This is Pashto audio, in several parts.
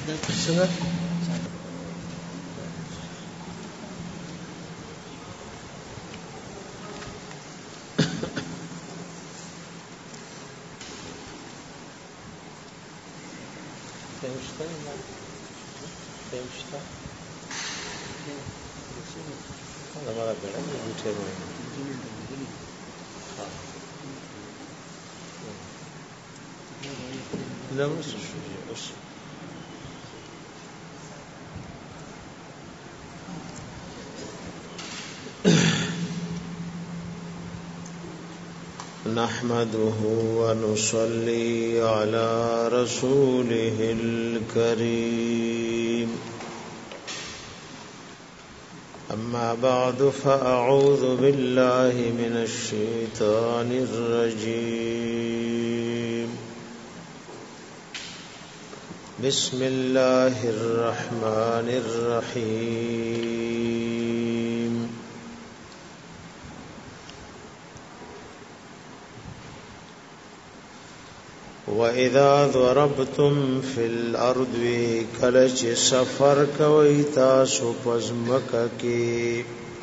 څنګه نحمده ونصلي على رسوله الكريم أما بعد فأعوذ بالله من الشيطان الرجيم بسم الله الرحمن الرحيم وَإِذَا ضَرَبْتُمْ فِي الْأَرْضِ کلچ سفر کوي تاسو پزمکه کې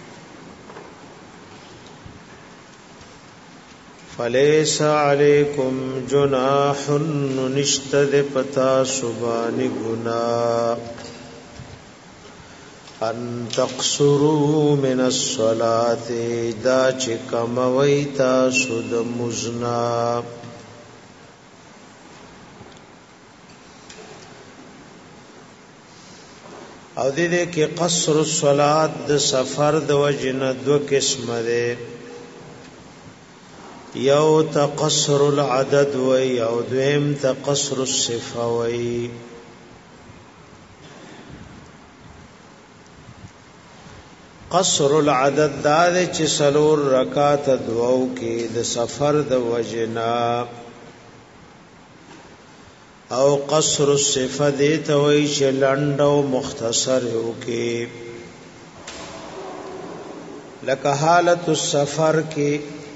فَلَيْسَ عَلَيْكُمْ جُنَاحٌ نشتد پتا سبانی گناہ ان تقصروا من الصلاة دا چکم وی تاسو د مزنا او دې کې قصر الصلات د سفر د وجنه دو قسم ده یو تقصر العدد و یو دویم تقصر الصفه و قصر العدد دا چې سلور رکعات دعاو کې د سفر د وجنه او قصر الصفه دیتا وی چه لند و مختصر ہو کے لکه حالت السفر کے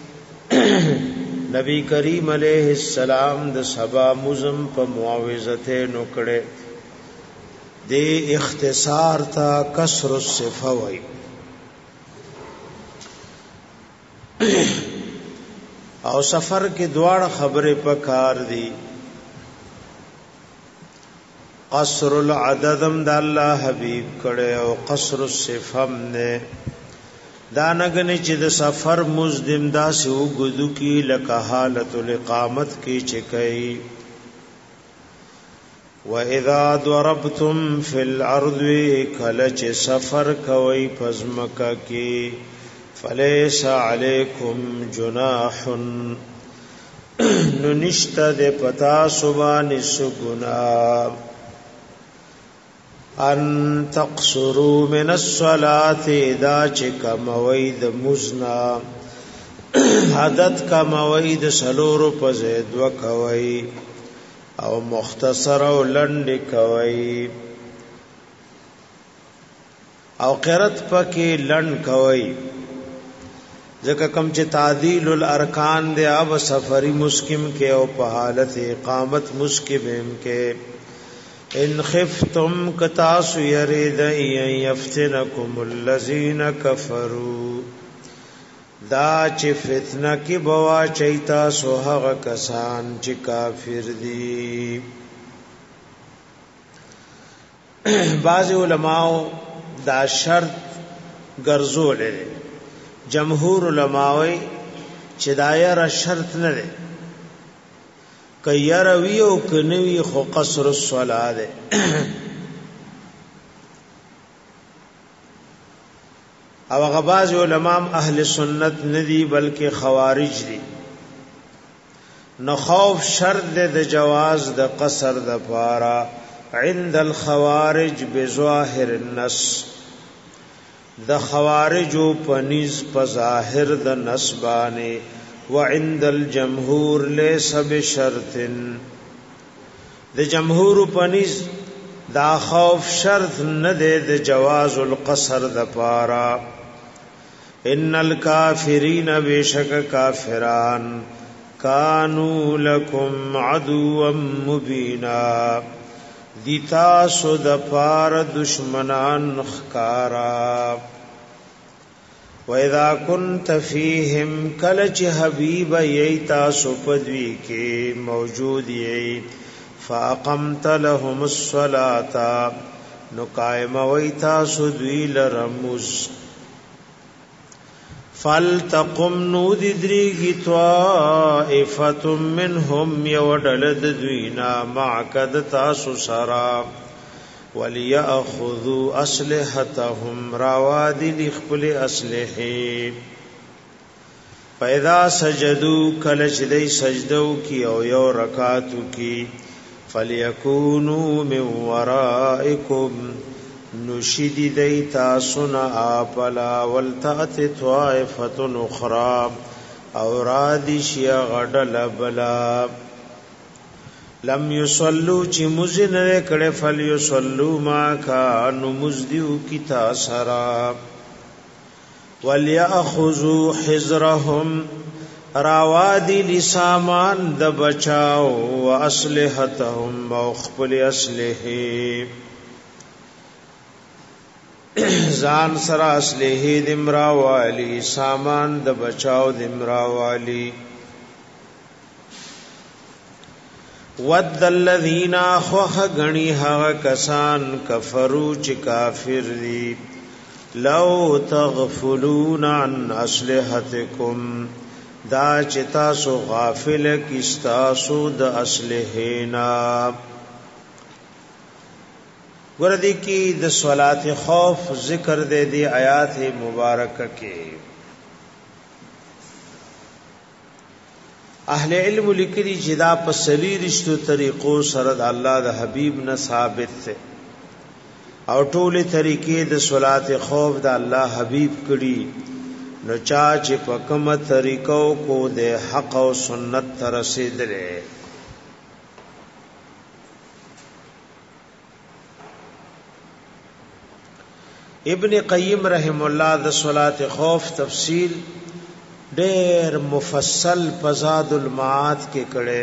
نبی کریم علیہ السلام د سبا مزم پا معاوضتے نکڑے دے اختصار تا قصر الصفه وی او سفر کے دوار خبر پکار دی قصر العددم دا الله حبیب کړه او قصر الصفم نه دا نګنی چې د سفر مزدم دا سو غدو کی لکه حالت الاقامت کی چکای و اذا ضربتم فی الارض کلچ سفر کوي پزمکا کی فلیس علیکم جناح ننشت د پتا سبان سگنا ان تقصروا من الصلاة دا چکا موید مزنا حدد کا موید سلور پزید وکوی او مختصر او لند کوی او قرت پکی لند کوی ځکه کم چې تعدیل الارکان دی اب سفری مسکم کې او په حالت اقامت مسکم کې ان خفتم کتاس یرید یفتنکم الذین کفروا دا چې فتنه کې بوا چیتا سو هغه کسان چې کافر دي بعض علماء دا شرط ګرځول جمهور علماوی چې دایر شرط نه ده کیر وی او کنوی خو قصر الصلاه ده او غباز علماء اهل سنت ندی بلکې خوارج دي نو خوف شرط ده د جواز د قصر د پارا عند الخوارج بظاهر النص د خوارجو پنیز په ظاهر د نسبانه وعند الجمهور ليس بشرط د جمهور پنیز دا خوف شرط نه ده د جواز القصر د پارا ان الکافرین بشک کافران کانوا لکم عدوا مبینا دیتا سو د پار دشمنان خکارا وَإِذَا كُنْتَ فِيهِمْ کلچ حبیب ییتا سو پدوی کے موجود یی فَأَقَمْتَ لَهُمُ الصَّلَاةَ نقائم ویتا سو دوی لرمز فَلْتَقُمْ نُودِ دْرِگِ طَائِفَةٌ مِّنْهُمْ يَوَدَلَدْ دوینا مَعْكَدْ تاسو سرا وَلِيَأْخُذُوا أَسْلِحَتَهُمْ راواد لِخْبُلِ أَسْلِحِ فَإِذَا سَجَدُوا کلچ دی سجدو کی او یو رکاتو کی فَلْيَكُونُوا مِنْ وَرَائِكُمْ نشدی دیتا سنا آپلا والتأت طائفة اخرى اورادشی غڈل بلا لم يصلوا چی مزن رکڑے فلیصلوا ما کانو مزدیو کتا سرا ولیأخذوا حذرهم راوادی لسامان د بچاو و اسلحتهم موخبل اسلحی زان سرا اسلحه دمرا والی سامان د بچاو دمرا والی ود الذین خوخ غنی ها کسان کفرو چ کافر دی لو تغفلون عن اسلحتکم دا چتا سو غافل کستا سو د اسلحینا وردی کی د صلات خوف ذکر دے دی آیات مبارکہ کے اہل علم لکری جدا پسلی رشتو طریقو سرد اللہ د حبیب نہ ثابت تے او ټول طریقې د صلات خوف د الله حبیب کړي نو چا چې په کومه طریقو کو د حق او سنت تر رسیدلې ابن قیم رحم الله د صلات خوف تفصیل ډېر مفصل فزاد المعاد کې کړي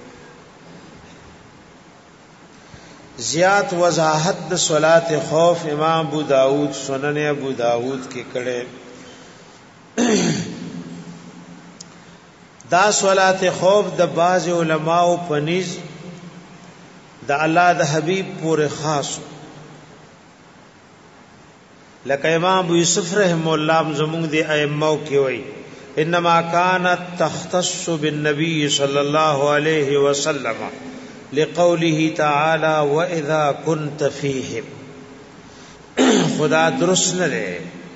زیات وضاحت د صلات خوف امام ابو داود سنن ابو داود کې کړي دا صلات خوف د باز علماء پنیز د الله د حبیب پورې خاص لکه امام ابو یوسف رحم الله زموږ دی ائمه کې وای انما كانت تختص بالنبي صلى الله عليه وسلم لقوله تعالى واذا كنت فيهم خدا درست نه ده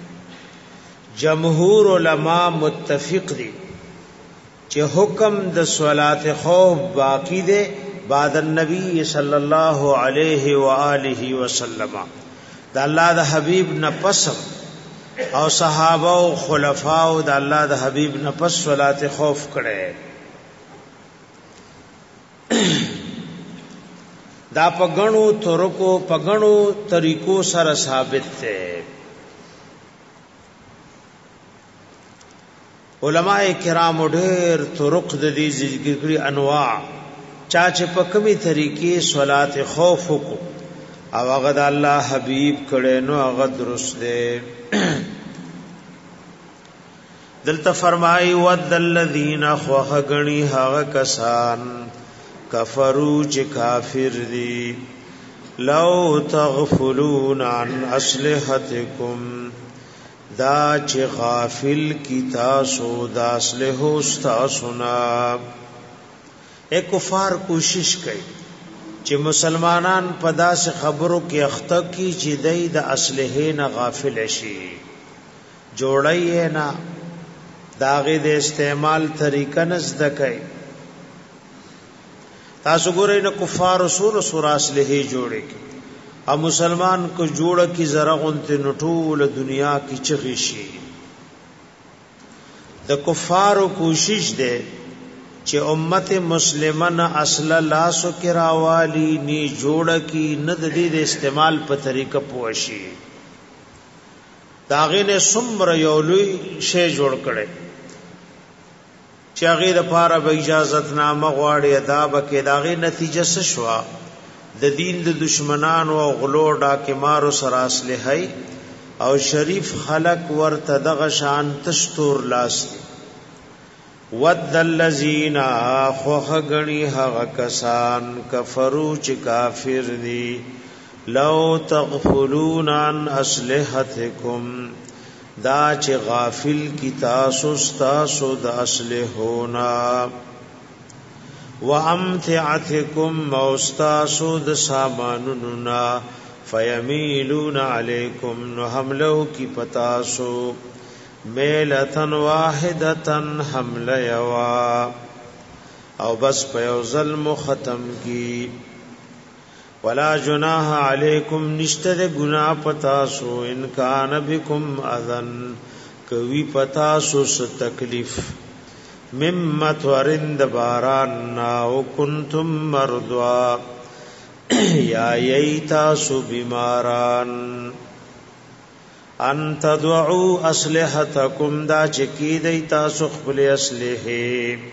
جمهور علما متفق دي چې حکم د صلات خوف باقی ده بعد النبي صلى الله عليه واله وسلم د الله د حبیب نه پس او صحابه او خلفاء او د الله د حبیب نه پس صلات خوف کړي دا پغنو ترکو پغنو طریقو سره ثابت ده علماء کرام ډېر طرق د دې ذکر کړي انواع چا چې په کومي طریقې صلات خوف وکړو او هغه د الله حبیب کړه نو هغه درست ده دلته فرمای ود الذین خوغنی هغه کسان کفرو چې کافر دي لو تغفلون عن اسلحتکم دا چې غافل کی تاسو د اسلحو تاسو نه کفار کوشش کوي چې مسلمانان په داسې خبرو کې اخته کی چې دای د اسلحه نه غافل شي جوړای نه داغه د استعمال طریقه نه زده کوي تاسو ګورئ نو کفار رسول سور اسلحه جوړي او مسلمان کو جوړه کی زرغونت نټول دنیا کی چغي شي د کفارو کوشش ده چې امت مسلمان اصل لاسو کې راوالی ني جوړه کی ند دې د استعمال په طریقه پوښي داغه نه سمر یولوی شی جوړ کړي چې هغه د پاره به اجازت نامه غواړي ادا به کې داغه نتیجه څه شو د دین د دشمنانو او غلو ډاکمارو سره اصلحي او شریف خلق ورته دغه شان تستور لاس ود الذین خوخ غنی هغه کسان کفرو چې کافر دي لو تغفلون عن اسلحتکم دا چې غافل کی تاسو د اسلحونا وامتعتکم موستاسو د سامانوننا فیمیلون علیکم نو حملو کی پتاسو میلتن واحدتن حمل یوا او بس پیو ظلم ختم کی ولا جناح علیکم نشتد گناہ پتاسو ان کان بکم اذن کوي پتاسو س تکلیف ممت ورند باران او کنتم مرضوا یا ییتاسو بیماران ان تدعو اسلحتکم دا چکی دی تاسو خپل اسلحه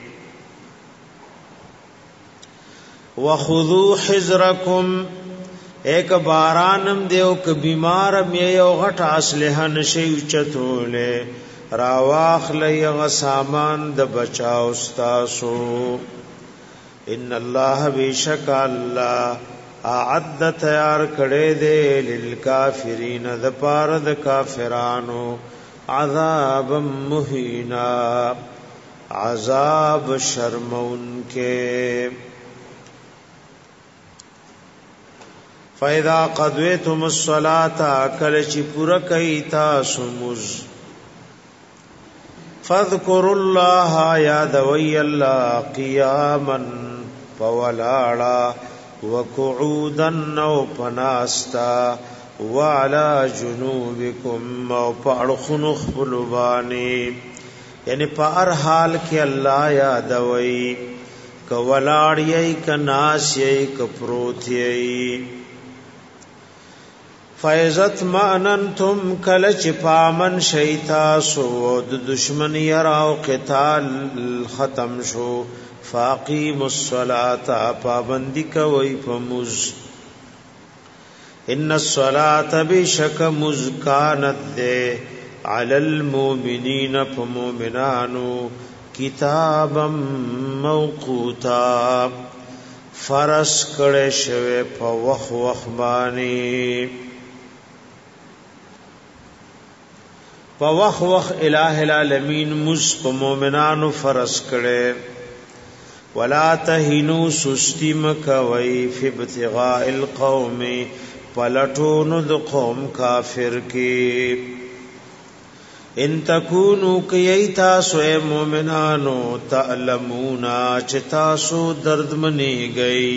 وخذو حذرکم ایک بارانم دیو ک بیمارم یو غټ اسلحه نشي چتوله راواخ لیغ سامان د بچاو استاسو ان الله بیشک الله اعد تیار کړي دے للکافرین د پار د کافرانو عذاب مهینا عذاب شرمون کے فاذا قضيتم الصلاه کل چی پورا کئ تاسو مز فاذكروا الله یاد وی الله قیاما فولالا وقعودا او پناستا وعلى جنوبكم او پړخونو خپلوانی یعنی په هر حال کې الله یاد وی کولاړی کناسی کپروتی فایزت ماننتم کلچ پامن شیتا سو د دشمن یراو قتال ختم شو فاقیم الصلاة پابندی کوي فمز ان الصلاة بشک مزکانت دے علی المؤمنین فمؤمنانو کتابا موقوتا فرس کړه شوه په وخ باندې په وخ الہ العالمین مز په مؤمنانو فرس کړه ولا تهنوا سستی مکوي فی ابتغاء القوم پلټون د قوم کافر کې ان تکونو کیتا سو مومنانو تعلمونا چتا سو درد منی گئی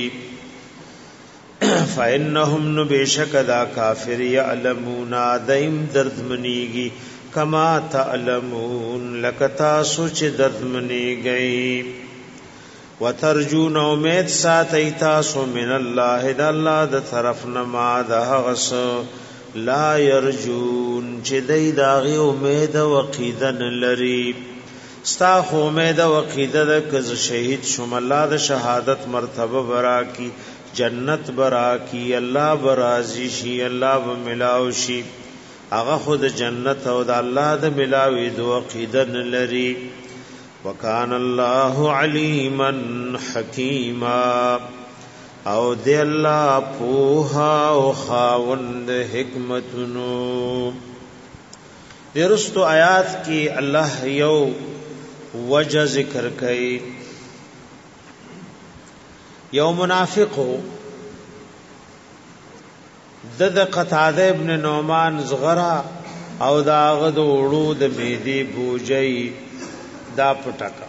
فانهم نبشک دا کافر یعلمونا دیم درد منیگی کما تعلمون لکتا سو چ درد منی گئی وترجون امید ساتي تاسو من الله د الله د طرف نما د غس لا يرجون چې دای داغه امید او عقیده لري ستا خو امید او عقیده د کز شهید شوم الله د شهادت مرتبه برا کی جنت برا کی الله برازي شي الله به ملاو شي هغه خود جنت او د الله د ملاوي د عقیده لري وکان الله علیما حکیما او دی الله پوها او خاوند حکمتونو درستو آیات کی الله یو وجه ذکر کړي یو منافقو د قتاده ابن نعمان زغرا او داغه د وړو د میدی بوجي دا پټکا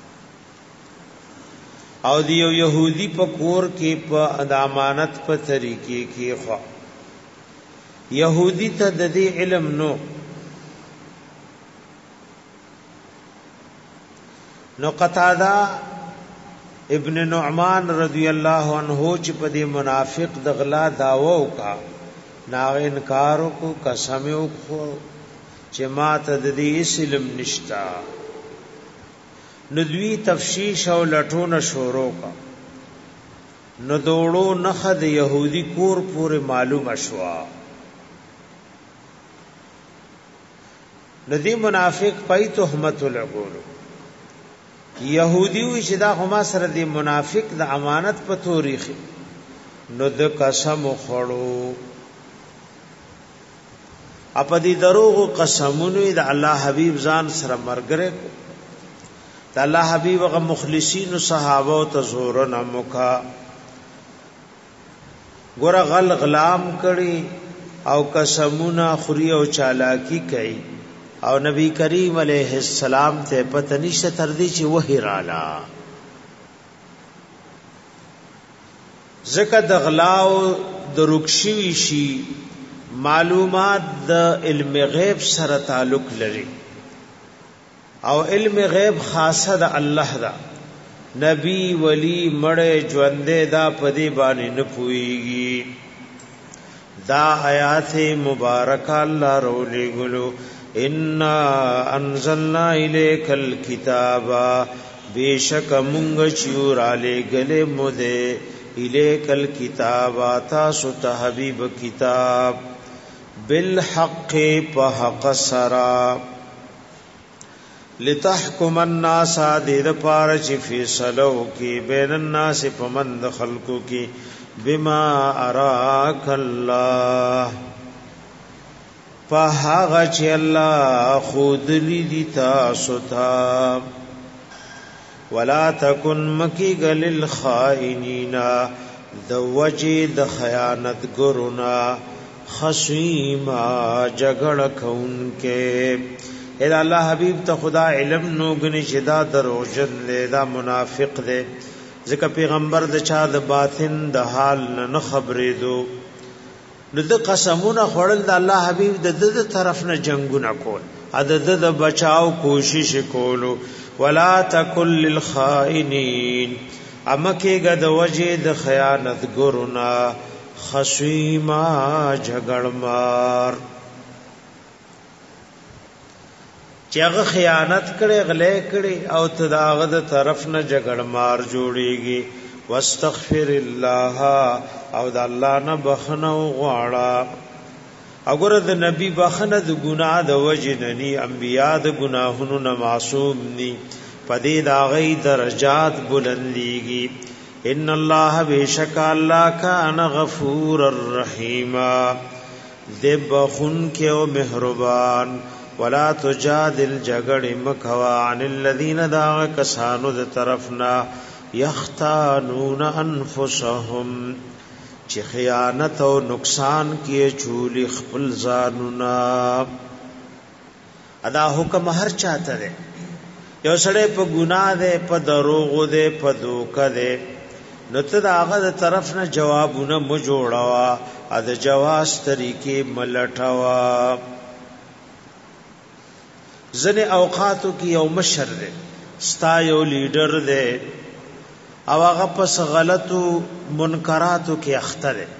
او دیو یهودی په کور کې په امانت په طریقې کې خو یهودی ته د دې علم نو قتاده ابن نعمان رضی الله عنه چې په دې منافق د غلا داوو کا نا انکار کو قسم او چې ما ته د دې علم نشتا ندوی تفشیش او لټونه شورو کا نو دوړو نخد يهودي کور پورې معلوم شوا. ندی منافق پای تهمت لګولو يهودي وی چې دا هما سره دی منافق د امانت په تاریخ نو د قسم خړو اپدی دروغ قسمونو د الله حبيب ځان سره مرګره د الله حبيب هغه مخلصین او صحابه او تزور نه مکا ګور غلام کړي او قسمونه خوري او چالاکی کوي او نبی کریم علیہ السلام ته پته نشته تر دې چې وحی رااله زکه د غلاو د رکشي شي معلومات د علم غیب سره تعلق لري او علم غیب خاصه د الله دا نبی ولی مړ ژوندې دا پدی باندې نه پويږي. دا آیات مبارک الله رولې ګلو انا انزلنا الیک الکتاب بیشک مونږ چور علی گله مده الیک الکتاب تاسو ته حبیب کتاب بالحق په حق سرا لتحکم الناس د پاره چې فیصلو کې بین الناس پمند خلقو کې بما اراک الله فهغه چې الله خود لدی تاسو ته ولا تکن مکیګل الخائنین د وجه د خیانت ګرونا خصیما جګړه کونکه اے الله حبیب ته خدا علم نو غنی شدا دروژن له دا منافق له ځکه پیغمبر د چا د باطن د حال نه خبرې دو نو د قسمونه خړل د الله حبیب د طرف نه جنگونه کول عدد د بچاو کوشش کولو ولا تکل للخائنین امکه غد وجه د خیانت ګورنا خصیما جګړمار چې هغه خیانت کړي غلې کړي او تداغه د طرف نه جګړمار جوړيږي واستغفر الله او د الله نه بخنه غواړه اگر د نبی بخنه د ګناه د وجنني انبیا د ګناهونو نه معصوم ني پدې دا غي درجات بلنديږي ان الله بیشک الله کان غفور الرحیم ذبخن کې او مهربان ولا تجادل جګړې مکوا عن الذين دا کسانو د طرفنا یختانون انفسهم چې خیانت او نقصان کې چولی خپل ځانونا ادا حکم هر چاته ده یو سړی په ګناه ده په دروغ ده په دوکه ده نو ته داغه د طرف نه جوابونه مو جوړاوا ا د جواز طریقې ملټاوا ځنه اوقاتو کې یو مشر ده ستا یو لیډر ده او هغه پس غلطو منکراتو کې اخته ده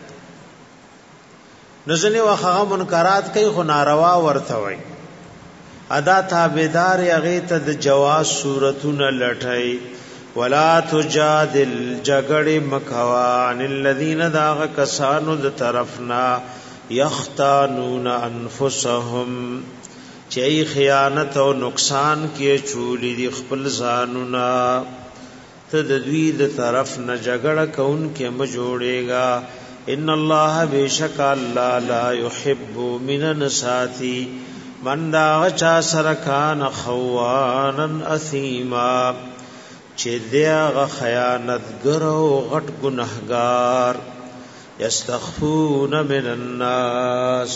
نزنه واخه منکرات کوي خو ناروا ورته وي ادا تابعدار هغه ته د جواز صورتونه لټای ولا تجادل جګړې مکوا عن الذين داغ کسانو د طرفنا یختانون انفسهم چې خیانت او نقصان کې چولی دی خپل ځانونا ته د دوی د طرف نه جګړه کون کې م جوړېګا ان الله بیشک الله لا يحب من ساتی من دا چا سرکان خوانن اثیما چې دغه خیانت ګرو غټ ګناهګار یستخفون من الناس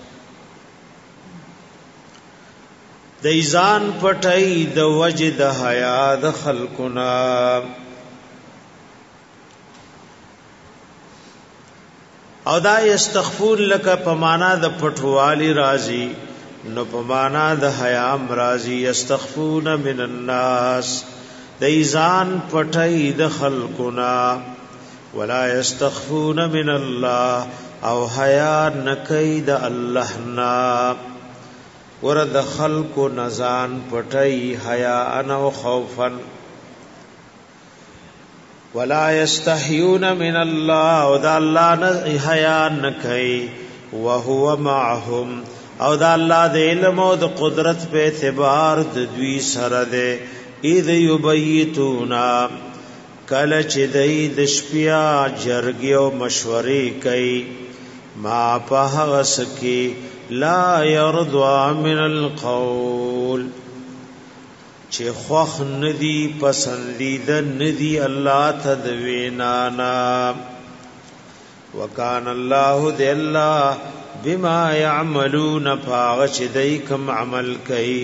د ایزان پټای د وجد حیا د خلقنا او دا یستخفون لک پمانا د پټوالی راضی نو پمانا د حیام راضی یستخفون من الناس د ایزان پټای د خلقنا ولا یستخفون من الله او حیا نکید الله نا ورد خلق نزان پټي حیا ان او خوفن ولا يستحيون من الله او دا الله نه حیا نه کوي وهو معهم او دا الله د علم او د قدرت په اعتبار د دوی سره ده اذ یبیتونا کله چې دای د شپیا جرګي او مشورې کوي ما په هغه سکی لا يرضى من القول چې خوخ ندی پسندیده ندی الله تدوینانا وکان الله ذی الله بما يعملون فاغش دیکم عمل کئی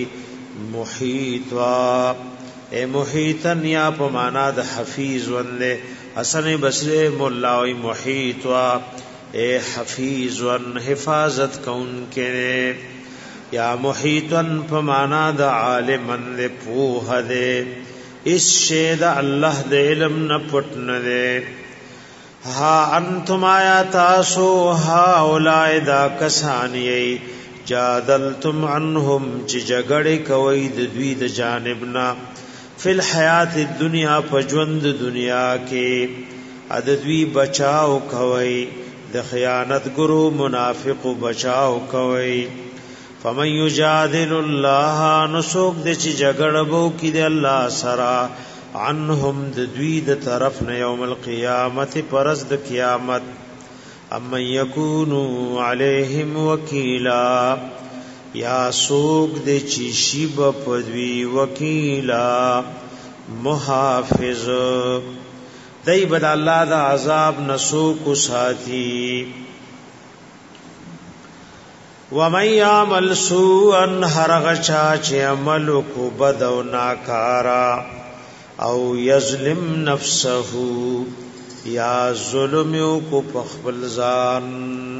محیطا اے محیطن یا پمانا د حفیظ ونلے حسن بصری مولاوی محیطا اے حفیظ ون حفاظت کون کے یا محیطن پمانا د عالمن لے پوہ دے اس شید اللہ دے علم نپٹن دے ہا انتم آیا تاسو ہا اولائی دا کسانی جادلتم عنہم چی جگڑی کوئی دوی د جانبنا فی الحیات الدنیا پجوند دنیا کے ادوی بچاو کوئی د خیانت گرو منافق بچاو کوئی فمن یجادل اللہ نسوک دے چی جگڑبو کی دے اللہ سرا عنهم د دوی د طرف نه یوم القیامت پرز د قیامت اما یکونو علیہم وکیلا یا سوک د چی شیب پدوی وکیلا محافظ دی بد اللہ دا عذاب نسوک ساتھی ومن یعمل سوءا هرغچا چی عملو کو بدو ناکارا او یظلم نفسه یا ظلم کو پخبل ځان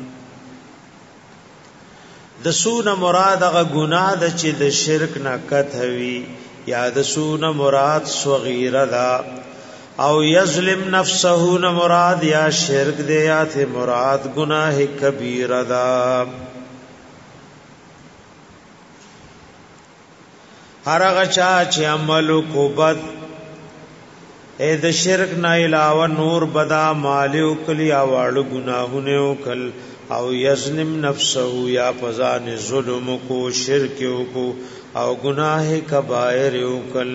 د سونه مراد غ ګناه د چې د شرک نه کتوي یا د سونه مراد صغیره دا او یظلم نفسه نه مراد یا شرک دی یا ته مراد گناہ کبیره دا هر هغه چا چې عمل کو بد اے د شرک نه علاوه نور بدا مالیو کلی اواړو گناهونه وکل او یظلم نفسه یا فزان ظلم کو شرک کو او گناہ کبائر وکل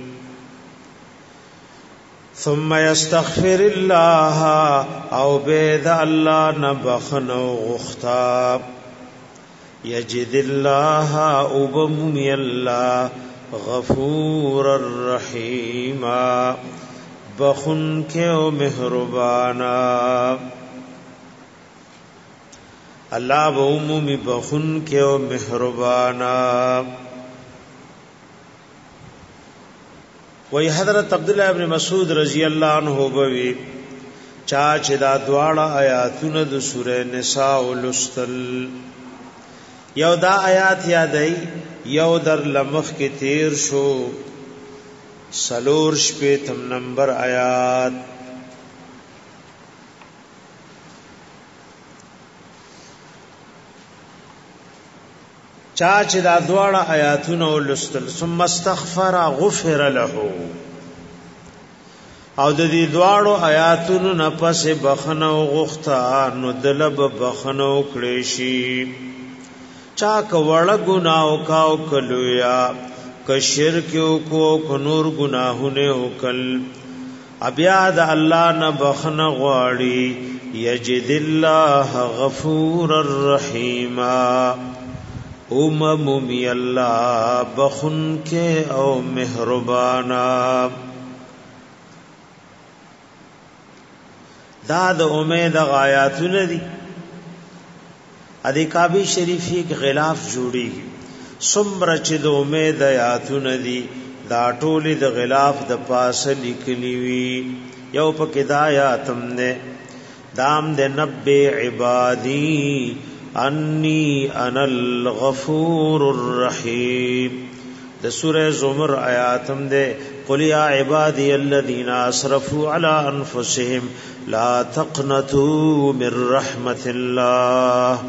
ثم يستغفر الله او بيد الله نبخنو غختا یجد الله وبمي الله غفور الرحیم بخن کے او مہربانا اللہ بعمومی بخن کے او مہربانا وی حضرت عبداللہ ابن مسعود رضی اللہ عنہ بوی چاچ دا دواړه آیاتونه د سورہ نساء لستل یو دا آیات یادای یو در لمخ کی تیر شو سلور شپیتم نمبر آیات چاچ دا دواړه آیاتونه ولستل ثم استغفر غفر له او د دې دواړو آیاتونو نه پس بخنو غختا نو دلب بخنو کړي شي چا کوړه ګناو کاو کلویا ک شرک کو نور گناهونه وکل ابیا د الله نه بخنه غواړي یجد الله غفور الرحیم اممی الله بخن کے او مہربانا دا د امید غایاتونه دي ادي کعبه شریفی کې غلاف جوړیږي سمره چې د امید آیاتونه دي دا ټولې د غلاف د پاسه لیکلي وي یو په کې دا آیاتم نه دام د نبئ عبادی انی انا الغفور الرحیم د سوره زمر آیاتم ده قل یا عبادی الذین اسرفوا علی انفسهم لا تقنطوا من رحمت الله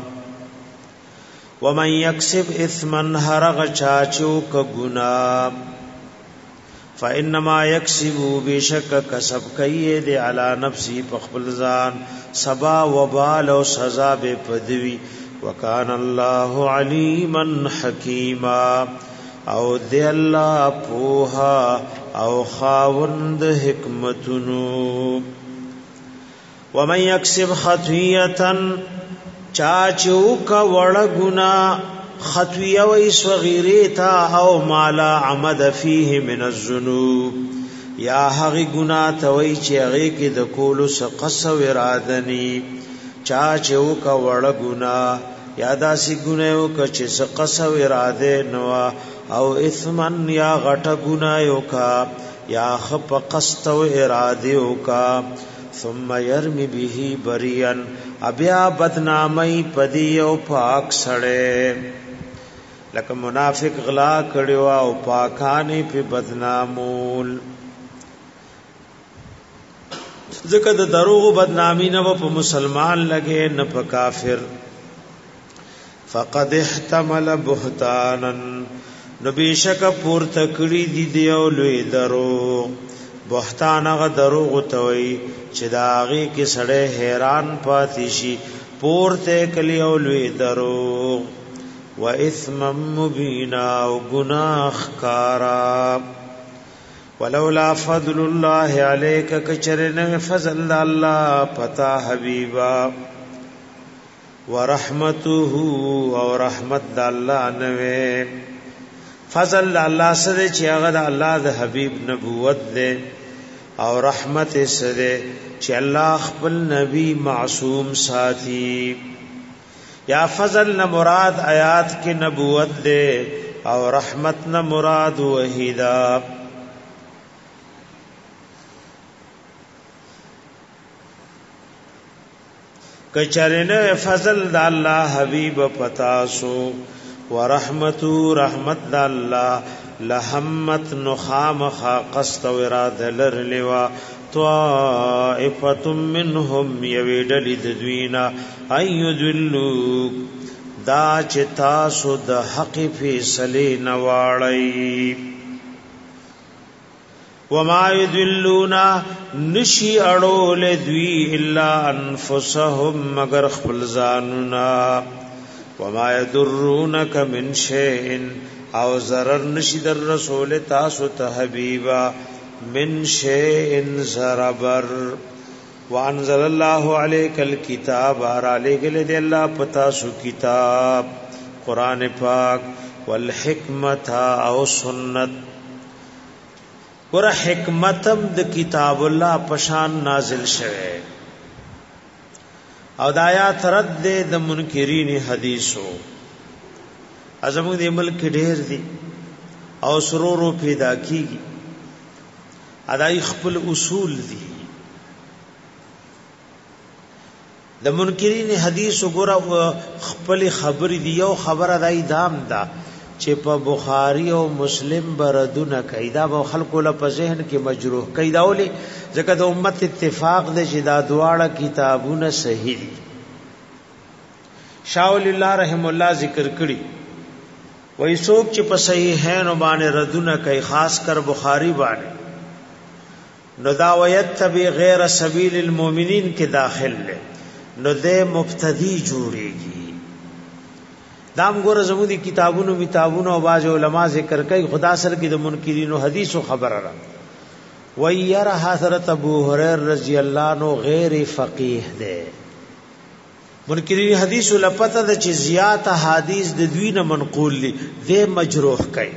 ومن یکسب اثما هرغ چاچو ک گناہ فانما يكسب بشک کسب کوي دی علی نفسی پخپل ځان سبا وبال او سزا به پدوی وکان الله علیما حکیما او دی الله پوها او خاوند حکمتونو ومن يكسب خطيئه چاچو کا وړ ګنا خطویه و صغیرتا او مالا عمد فيه من الذنوب یا هغه ګنا ته وی چې هغه کې د کولو سقص و ارادنی چاچو کا وړ ګنا یا داسې ګنا یو چې سقص و اراده نو او اثمن یا غټ ګنا یو کا یا خپ قصد و اراده یو کا ثم يرمي به بريا ابیا بدنامی پدی او پاک سړے لکه منافق غلا کړو او پاکانی په بدنامول ځکه د دروغ بدنامی نه په مسلمان لګي نه په کافر فقد احتمل بهتانا نو بشک پور تکړی دی دیو لوی دروغ بهتان هغه دروغ توي چې داغي کې سړی حیران پاتې شي پورته کلی او لوی دروغ و اثم مبینا او گناہ کارا ولولا فضل الله عليك کچرن فضل الله پتا حبیبا ورحمته او رحمت الله نوې فضل الله سره چې هغه د الله د حبیب نبوت ده او رحمت سره چې الله خپل نبی معصوم ساتي یا فضل نہ مراد آیات کی نبوت دے او رحمت نہ مراد وحیدا کچرنه فضل د الله حبیب پتاسو ورحمت رحمت د الله لهمت نخام قصد و اراده لرلوا طائفه منهم يويدل ددوینا ايذلوا دا چتا سود حق فیصله نواړی وما يذلون نشي اړول دوی الا انفسهم مگر خپل ځاننا وما يضرونك من شيء او ضرر نشي در رسول تاسو ته حبيبا من شيء زربر وانزل الله عليك الكتاب اور عليك لدي الله پتا سو کتاب قران پاک والحکمت او سنت ور حکمتم د کتاب الله پشان نازل شوه او د آیات رد د منکرین حدیثو ازمو د ملک ډیر دي او سرورو پیدا کیږي اداي خپل اصول دي د منکرین حدیث وګوره خپل خبر دی یو خبره دای دام دا چې په بخاری او مسلم بردونه کیدا به خلکو له په ذهن کې مجروح کیداولې ځکه د امت اتفاق د چې دا دواړه کتابونه صحیح دي شاول الله رحم الله ذکر کړي وای څوک چې په صحیحین باندې ردونه کوي خاص کر بخاری باندې نو دا ويتبع غیر سبیل المؤمنین کې داخل له نو ده مبتدی جوړيږي دام ګور زمودي کتابونو او باج علماء ذکر کوي خدا سره کې د منکرینو حدیثو خبره را وير حضرت ابو هريره رضی الله عنه غیر فقيه ده منکرین حدیثو لپته د چې زیات احادیث د دوی نه منقول دي ده مجروح کوي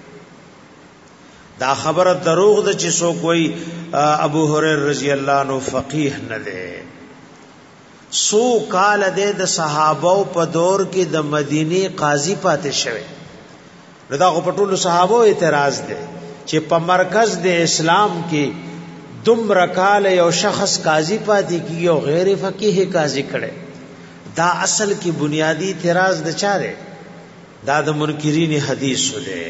دا خبره دروغ ده چې څوک وای ابو هريره رضی الله عنه فقيه نه ده سو کال د صحابه په دور کې د مدینه قاضي پاتې شوی دا په ټولو صحابه اعتراض ده چې په مرکز د اسلام کې دومره کال یو شخص قاضي پاتې کیږي او غیر فقيه قاضي کړي دا اصل کې بنیادی اعتراض د چاره دا د منکرین حدیث ده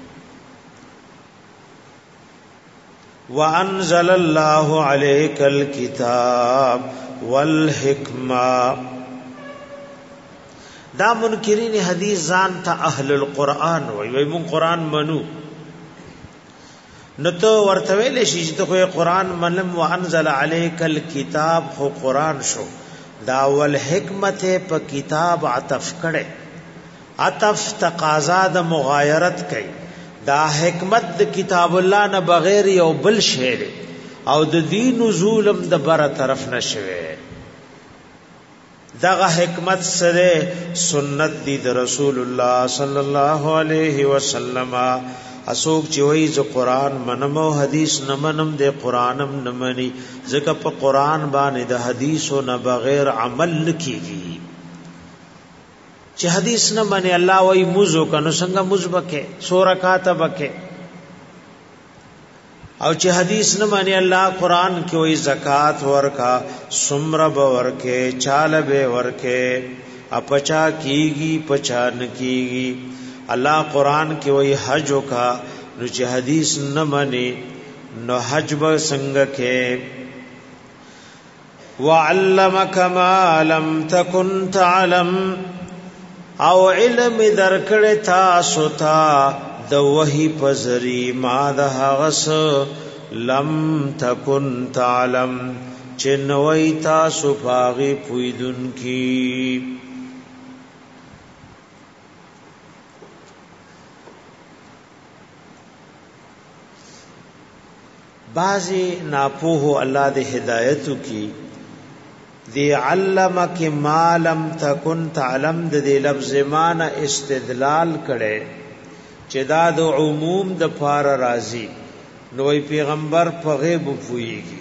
وانزل الله عليك الكتاب والحکمه دا منکرین حدیث ځان ته اهل القرآن وای مون قرآن منو نو ته ورته ویل شي چې ته قرآن منم وانزل عليك الكتاب خو قرآن شو دا ول حکمت په کتاب عطف کړي عطف تقاضا د مغایرت کوي دا حکمت د کتاب الله نه بغیر یو بل شی او د دین نزولم د بر طرف نشوي دغه حکمت سره سنت دی د رسول الله صلی الله علیه وسلم اسوک چې وای ز قران منم او حدیث نه منم د قرانم نه مني ځکه په قران باندې د حدیثو نه بغیر عمل کیږي چې حدیث نه مني الله وای موزو کنو څنګه مزبکه سورکات بکه او چې حدیث نه مانی الله قران کې وای زکات ورکا سمرب ورکه چالبه ورکه اپچا کیږي پچان کیږي الله قران کې وای حج وکا نو چې حدیث نه مانی نو حج به څنګه کې وعلمک ما لم تکن تعلم او علم درکړه تاسو ته د وحی پزری ما د هغس لم تکن تعلم چنوي تاسو پاغي پویدون کی بازی ناپوه الله د هدایت کی دی علمک ما لم تکن تعلم د دې لفظ مان استدلال کړي چې دا د عموم د فار راضی نوې پیغمبر په غیب پويږي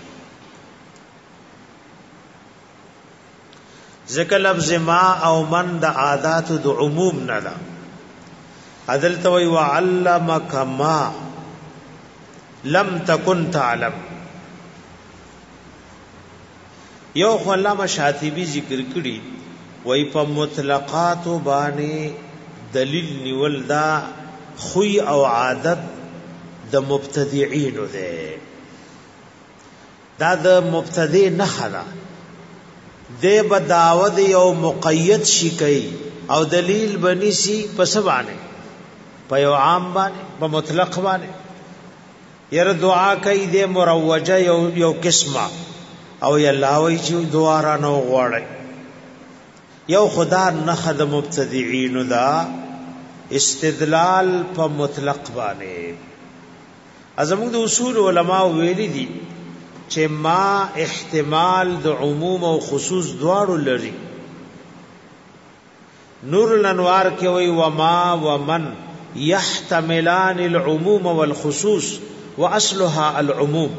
ذکر لفظ ما او من د عادات د عموم نه ده عدل توي وعلمک ما لم تکن تعلم یو علامه شاطبی ذکر کړي وای په مطلقات باندې دلیل نیول دا خوی او عادت د مبتدعين ده دا د مبتدی نه خلا د بداود یو مقید شي کوي او دلیل بنی سي پس باندې په یو عام باندې په مطلق باندې ير دعا کوي د مروجه یو قسمه او الله وی چې دعا را نو غواړي یو خدا نخد مبتدعين دا استدلال په مطلق باندې ازمو د اصول علما ویلي دي چې ما احتمال د عموم او خصوص دواړو لري نور الانوار کې وی وما ومن يحتملان العموم والخصوص واصلها العموم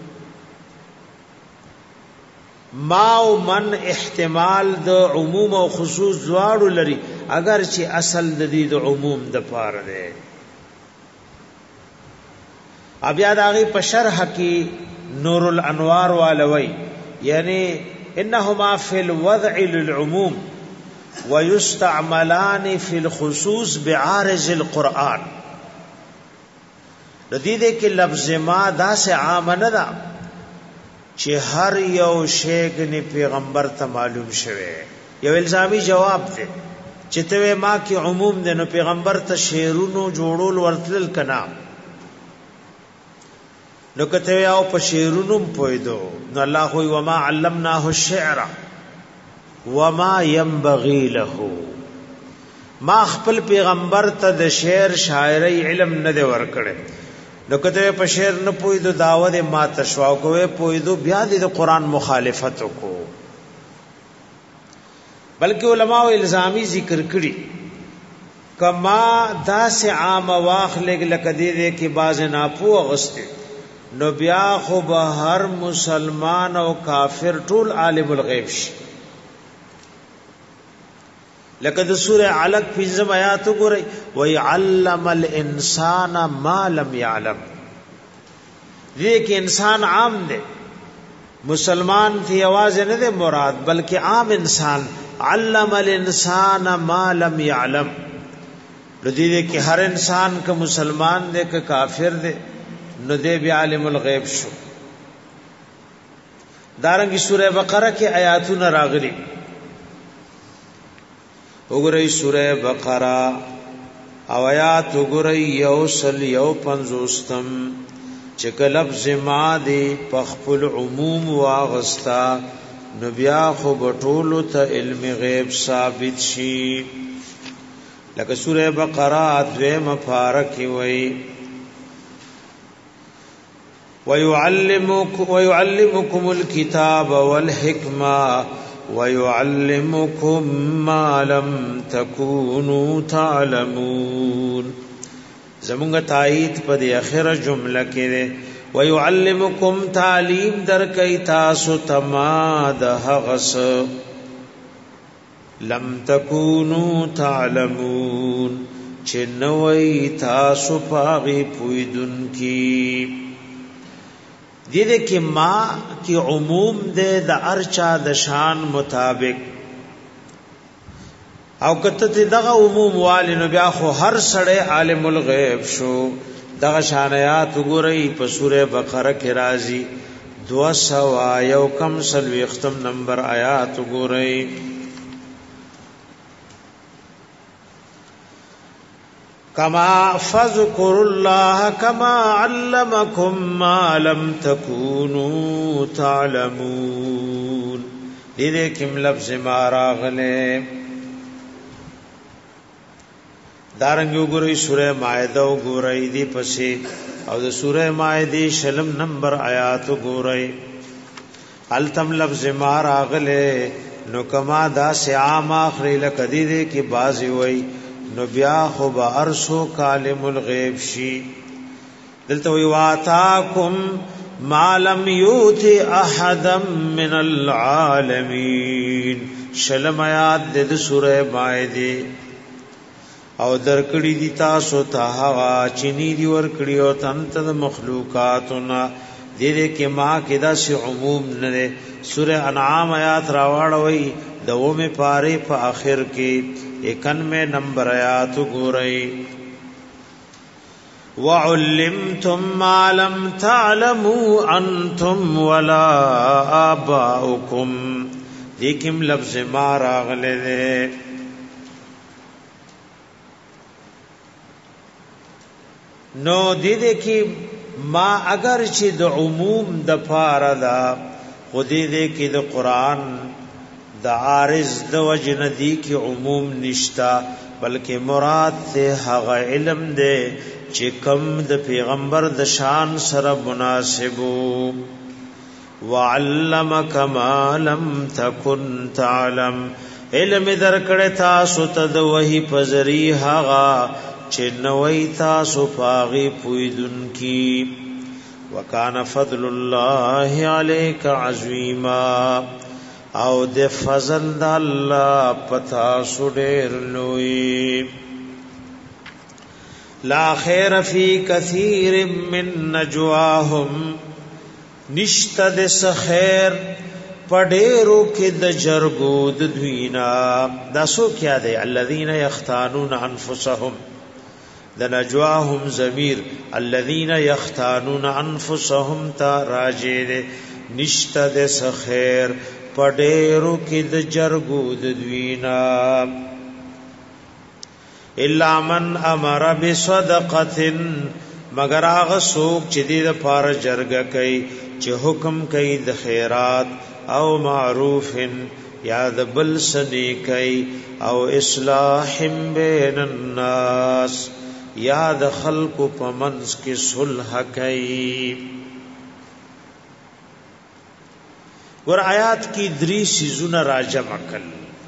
ما او من احتمال د عموم او خصوص دواړو لري اگر چې اصل د دې د عموم د پاره ده بیا داغي په شرح کې نور الانوار والوي یعنی انهما فی الوضع للعموم ويستعملان فی الخصوص بعارض القرآن د دې کې لفظ ما دا سه عام نه ده چې هر یو شی غني پیغمبر ته معلوم شوه یو الزامي جواب ده چې ته ما کې عموم ده نو پیغمبر ته شعرونو جوړول ورتل کنا نو کته او په شعرونو پویدو نو الله خو وما علمناه الشعر وما ينبغي له ما خپل پیغمبر ته د شعر شاعري علم نه دی ورکړي نو کته په شعر نه پویدو داوود ما تشوا کوې پویدو بیا د قرآن مخالفت کو بلکې علما او الزامي ذکر کړي کما داس عام واخلق لکدې کې باز نه پو غسته نو بیا خو به هر مسلمان او کافر ټول عالم الغیب شي لکه د سوره علق 5 آیات وګورئ ويعلم الانسان ما لم يعلم دې کې انسان عام دی مسلمان ته आवाज نه دی مراد بلکې عام انسان علم الانسان ما لم يعلم دې کې هر انسان که مسلمان دی که کافر دی نو دې بیا عالم الغیب شو دارنګه سوره بقره کې آیاتونه راغلي وګورئ سوره بقره او آیات وګورئ یوصل یو پنځوستم چې لفظ ما دی پخپل عموم واغستا نو بیا خو بټولو ته علم غیب ثابت شي لکه سوره بقره دویم پارکی وی وَيُعَلِّمُكُمُ الْكِتَابَ وَالْحِكْمَةَ وَيُعَلِّمُكُم مَّا لَمْ تَكُونُوا تَعْلَمُونَ زمونږ تایید په دې اخره جمله کې ده وَيُعَلِّمُكُم تعلیم درکې تاسو تما د هغس لم تکونوا تعلمون چې نوې تاسو پاغي پویدون کی دې کې ما کې عموم دې د ارچا د شان مطابق او کته دغه عموم والنو بیا خو هر سړی عالم الغیب شو دغه شانیات وګورئ په سوره بقره کې راځي 200 نمبر آیات وګورئ کما فذكر الله کما علمکم ما لم تکونوا تعلمون دې کوم لفظ ما راغله دارنګ وګورئ سوره مائده وګورئ دې پسې او د سوره مائده شلم نمبر آیات وګورئ التم لفظ ما راغله نو کما دا عام اخري لکدي دې کې بازي وای نو بیا خو به ارسو کالم الغیب شي دلته وی واتاکم ما لم یوت احدا من العالمین شلم آیات د سوره مائده او درکړی دي تاسو ته هوا چینی دی ور کړی او تنت مخلوقاتنا دې کې ما کې دا سی عموم نه سوره انعام آیات راوړوي دومه پاره په اخر کې 91 نمبر آیات ګورئ وَعُلِّمْتُمْ مَا لَمْ تَعْلَمُوا أَنْتُمْ وَلَا آبَاؤُكُمْ دیکھم لفظ ما راغلے دے نو دیکھی ما اگر چې د عموم د پاره دا خودی دې کې د قران د عارض د وجندی کې عموم نشتا بلکې مراد ته هغه علم دې چې کم د پیغمبر د شان سره مناسبو وعلمک ما لم تکن تعلم علم درکړه تاسو ته د وਹੀ پزری هغه چې نوې تاسو پاغي پویدون کی وکانه فضل الله علیک عظیما او د فضل د الله پتا سډیر لوی لا خیر فی کثیر من نجواهم نشتد خیر پډېرو کې د جرګو د دوینا داسو کیا دی الذین یختانون انفسهم د نجواهم ضمیر الذین یختانون انفسهم تا راجه نشتد خیر پډېرو کې د جرګو د دوینا الا من امر بصدقه مگر هغه څوک چې دې د پاره جرګه کوي چې حکم کوي د خیرات او معروف یا د بل سنی کوي او اصلاح بین الناس یا د خلق په منځ کې صلح کوي ور آیات کی دری سيزونه راجم کړل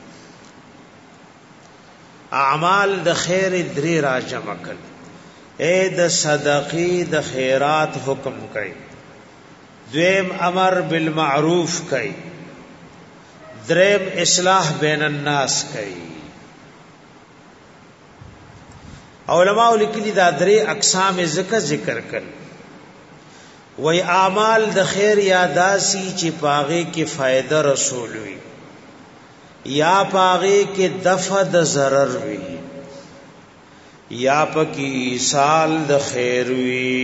اعمال د خیر دری راجم کړل اے د صدقې د خیرات حکم کوي دویم امر بالمعروف کوي دریم اصلاح بین الناس کوي علماء لیکلي دا درې اقسام ذکر کړل وای اعمال د خیر یاداسي چې پاغه کې فائدہ رسول وي یا پاغه کې دفع د ضرر وي یا پکې ایصال د خیر وي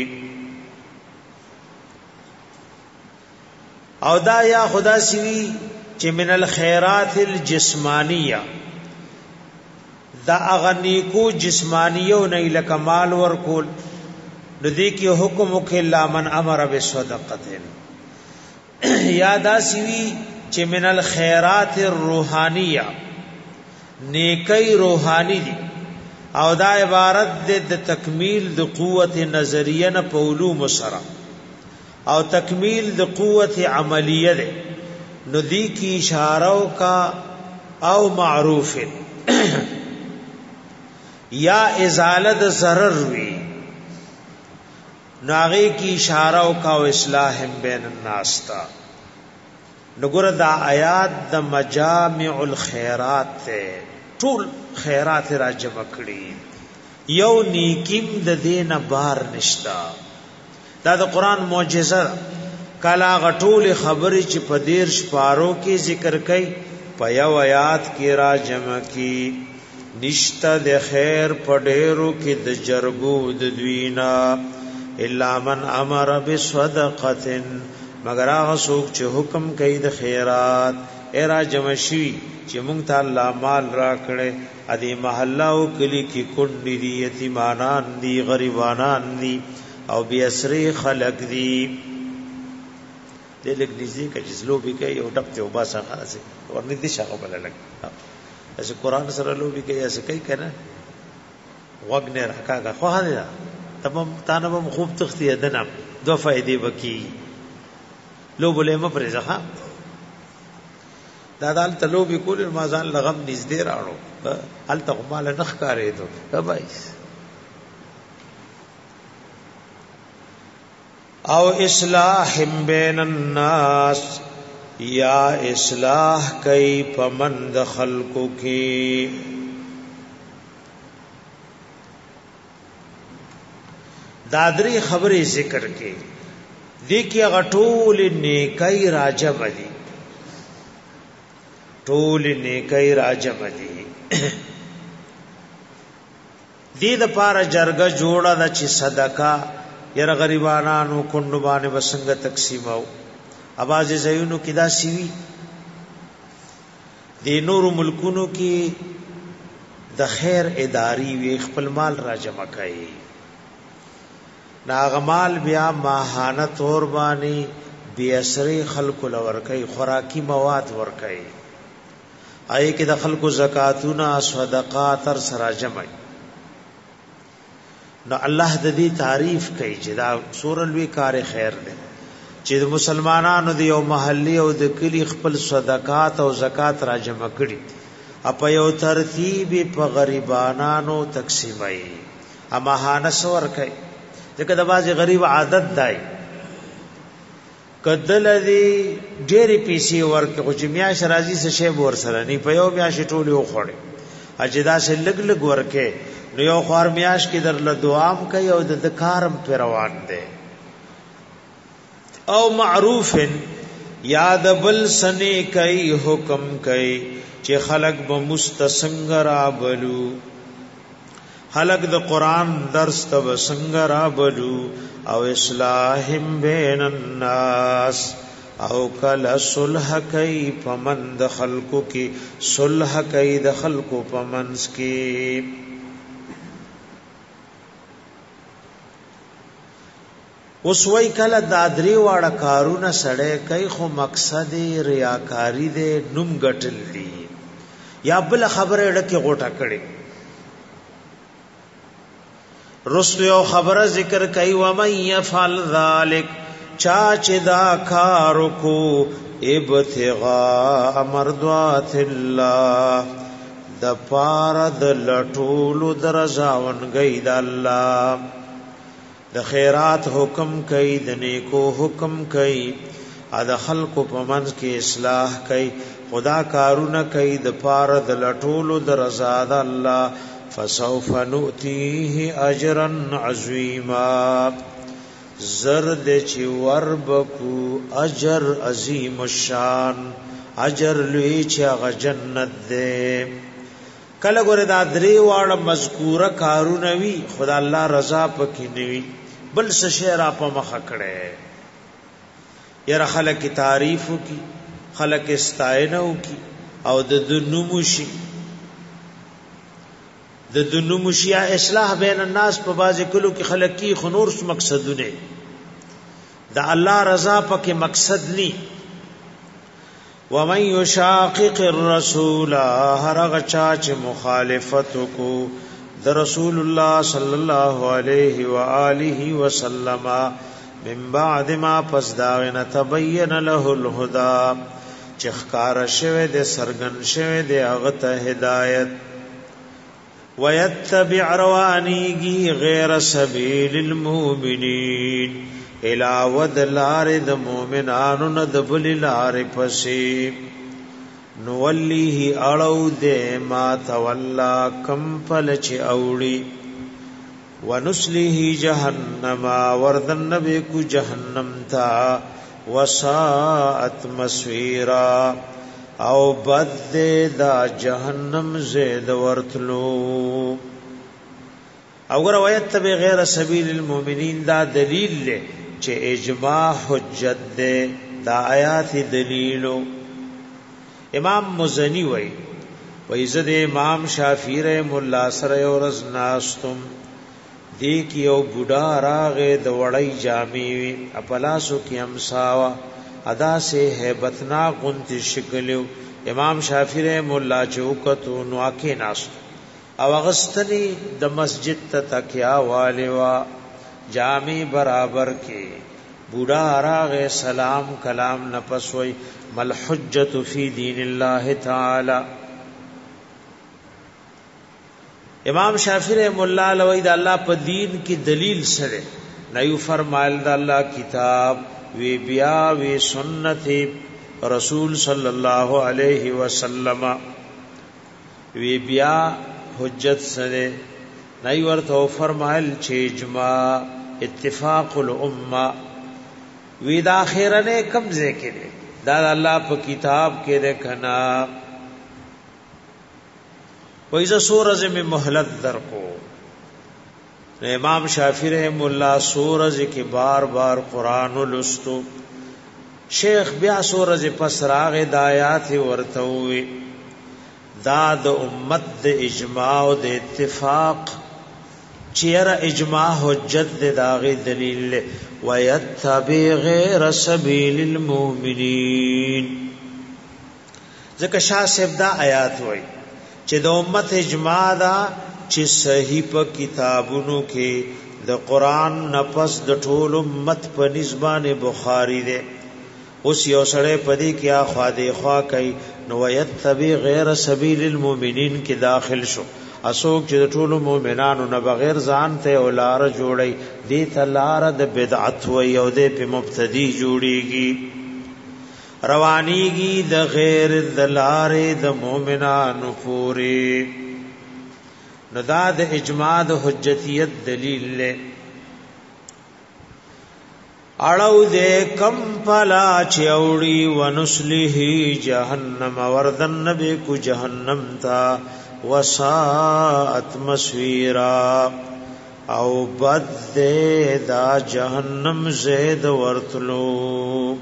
او دا یا خدا سوي چې من الخيرات الجسمانيه دا اغنیکو جسمانیو نه لکه مال ورکول نو دی کی حکم وکړه الا من امر بصدقه یا دا سوی چې من الخيرات الروحانیه نیکی روحانی دی او دا عبارت د تکمیل د قوت نظریه نه په علوم سره او تکمیل د قوت عملیه ده نو دی کی اشاره کا او معروف یا ازاله د ضرر وی ناغی کی اشاره کا او اصلاح بین الناس تا نګور دا آیات د مجامع الخيرات ته ټول خیرات را جمع کړي یو نیکیم د دین بار نشتا دا د قران معجزه کلا غټول خبرې چې په دیر شپارو کې ذکر کړي په یو آیات کې را جمع کی نشتا د خیر په ډیرو کې د جرګو د دوینا الا من امر بصدقه مگر هغه څوک چې حکم کوي د خیرات ایرا جمع شي چې مونږ ته الله مال را کړي ادي محله او کلی کې کونډې دي یتیمانان دي غریبانان دي او بیا سری خلق دي د لګ نږدې کې جزلو به کوي او ډبته او باسه خاصه ورنه دي شغه بل لګ اسه قران سره لو به کوي اسه کوي کنه وګنه راکاګه خو هدا تمام تانه خوب تختی دنه دو فائدې وکي لو بلې م پرځه دادال تلو به کول مازان لغم نږدې راړو ال تغمال نخ کارې دو تبایس او اصلاح بین الناس یا اصلاح کئی پمند خلقو کی دادری خبری ذکر کی دیکھئے غټول نیکای راجب دی ټول نیکای راجب دی دې د پاره جرګه جوړه د چې صدقه ير غریبانو کندو باندې وسنګ تقسیمو اواز زینو کدا سیوی د نور ملکونو کې د خیر اداري وی خپل مال را جمع کړي ناغمال بیا ماهانه تور باندې بیسری خلق لور کوي خوراکي مواد ور کوي آی کې د خلکو زکاتونه صدقات تر سره جمع نو الله د دې تعریف کوي چې دا سورلوي کار خیر دی چې د مسلمانانو د یو محلي او د کلی خپل صدقات او زکات را جمع کړي اپ یو ترتیب په غریبانو تقسیمای امهانه سور کوي ځکه د بازي غریب عادت دی کدل دی ډېری پیسې ورکه خو چې میاش راځي څه شی ور سره نه په یو میاش ټولې وخوړي اجدا سه لګ لګ ورکه نو یو خور میاش کې در له دعام کوي او د کارم پیروان دی او معروف یاد بل سنه کوي حکم کوي چې خلق به مستسنگ را بلو خلق د قران درس ته سنگ را بلو او اصلاح بین الناس او کلا صلح کوي پمند خلقو کې صلح کوي د خلقو پمنس کې اوس وای کله دادری واړه کارونه سړې کوي خو مقصد ریاکاری دې نوم غټل دي یا بل خبره ډکه غوټه کړي رسو یو خبره ذکر کوي و من يفعل ذلك چا چې دا کار کو ابتغاء مرضات الله د پاره د لټولو درځاون گئی د الله د خیرات حکم کوي د نیکو حکم کوي ا د خلق په منځ کې اصلاح کوي خدا کارونه کوي د پاره د لټولو د رضا د الله فسوف نؤتيه اجرا عظیما زرد چې وربکو اجر عظیم الشان اجر لوی چې هغه جنت ده کله ګوره دا درې واړه مذکوره کارونه وی خدا الله رضا پکې نیوي بل څه شی را په مخ کړه یره خلک تعریف کی خلک استاینه کی او د نموشي د دنومشیا اصلاح بین الناس په باز کلو کې خلق کی خنور مقصدونه د الله رضا پکې مقصد ني. ومن يشاقق الرسول هرغه چا چې مخالفت کو د رسول الله صلی الله علیه و آله وسلم من بعد ما پس داغنه تبین له الهدى چې ښکار شوه د سرګن شوه د هغه ته هدایت. ويتبع روانيږي غیر سبیل المؤمنین الاود لار د مؤمنانو نه د بل لار پسې نوليه اړو دې ما تولا کم فل چ اوړي ونسله جهنم وردن نبی کو جهنم تا وساءت مسویرا او بد دا جهنم زید ورتلو. او روایت تبع غیر سبیل المؤمنین دا دلیل لے چې اجماع حجت دے دا آیات دلیلو. امام مزنی وی زد امام شافعی رحم اللہ سره ورز ناستم دیک یو بوډا راغه د وړی جامی اپلاسو کی امساوا ادا سے هیبتنا غنت شکلو. امام شافعی رحم اللہ چوکتو نواکه ناست او غستنی د مسجد ته تکیا والوا جامی برابر کی بوډا راغه سلام کلام نپسوی مل حجت فی دین اللہ تعالی. امام شافعی رحم اللہ لوی د الله په دین کی دلیل سره نه فرمایل د الله کتاب وی بیا وی سنت رسول صلی الله علیه وسلم وی بیا حجت سره نه ورته فرمایل چې اجماع اتفاق الامه وی دا اخرنه کمزه کړي دا الله په کتاب کې ده کنا. وایزه سورز میں مهلت در کو امام شافعی رحم اللہ سورز کی بار بار قرآن لستو شیخ بیا سورز پس راغ دایات ورتوی داد امت د اجماع و د اتفاق چیر اجماع حجت د داغ دلیل ویتبع غیر سبیل المؤمنین. ذکر شاہ صاحب دا آیات وی چې د امت اجماع دا چې صحیح په کتابونو کې د قران نفس د ټول امت په نسبانه بخاری ده. اوس یو سره پدې کې اخوا دې خوا کوي نو یتبع غیر سبیل المؤمنین کې داخل شو. اسوک چې د ټول مؤمنانو نه بغیر ځان ته اولار جوړي دې تلار د بدعت و یو دې په مبتدی جوړيږي روانیگی د غیر دلار د مومنانو پوری نو دا د اجماع د حجتیت دلیل لے. اڑو دے کم پلا چوڑی ونسلیہ جہنم وردن نبی کو جہنم تا وساعت مسویرا او بد دے دا جہنم زید ورتلو.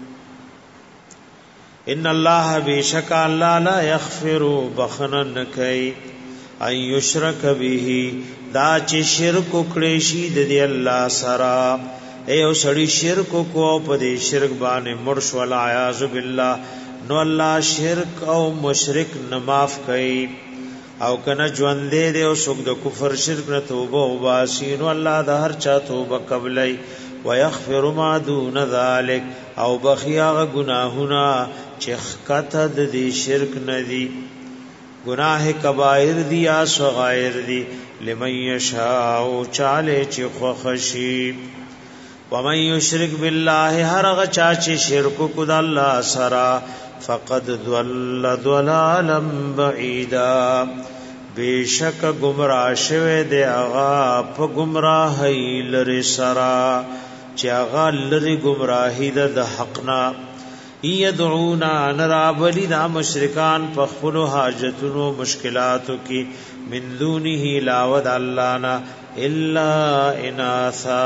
ان الله بیشک الله لا یغفر بخنن کای ان یشرک به دا چې شرک کړي شي د الله سره ایو سړی شرک کو په دې شرک باندې مرش ولا اعاذ بالله نو الله شرک او مشرک نه معاف کای او کنه ژوند دې او څوک د کفر شرک نه توبه او باسي نو الله د هر چا توبه قبلای ويغفر ما دون ذلك او بخیا گناهونه چې خطه د دې شرک ندي گناه کبائر دي یا صغائر دي لمن یشاء چاله چې خوخشي. ومن یشرک بالله هرغه چا چې شرک کو د الله سره فقد ضل ضلالا بعیدا بیشک گمراه شوه دی هغه په گمراهی لري سره چې هغه لري گمراهی د حقنا. یدعونا نرابلی دا مشرکان پخفلو حاجتونو مشکلاتو کی من دونه لاود اللانا الا اناثا.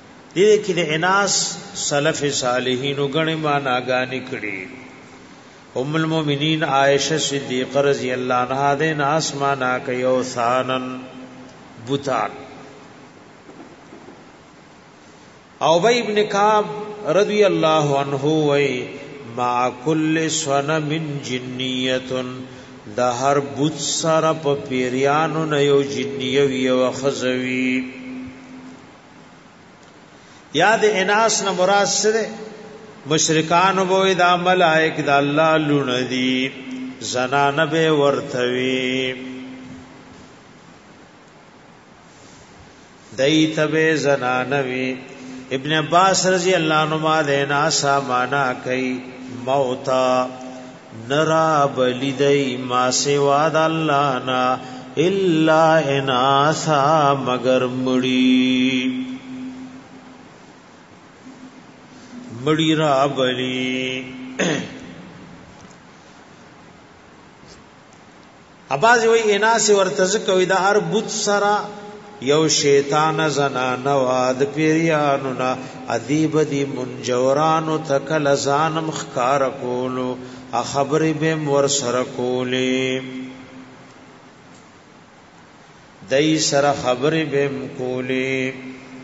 دیده که ده اناس سلف صالحینو گنی مانا گانی کری ام المؤمنین عائشہ صدیقہ رضی اللہ عنہا دے ناسمانا کیو ثانن بوتان. او بی ابن کعب رضی اللہ عنہ وی مع کل صنم جنیت دا هر بوت سره په پیریانو نه یو جنیو یو خزوی. یاد اناس نه مراد سره مشرکان وو دا ملائک دا الله لون دی زنان به ورثوی دیتبه زنانوی. ابن عباس رضی اللہ عنہ دے ناسا مانا کئی موتا نرا بلیدئی ما سوا د اللہ نا الا اناسا مگر مڑی را بلی. اباز وی اناس ورتزکوی دا هر بت سرا یو شیطان زنانو د پیریانو نا ادیب دی منجورانو تکل زانم خکار کولو خبر بیم ور سر کولی دی سر خبر بیم کولی.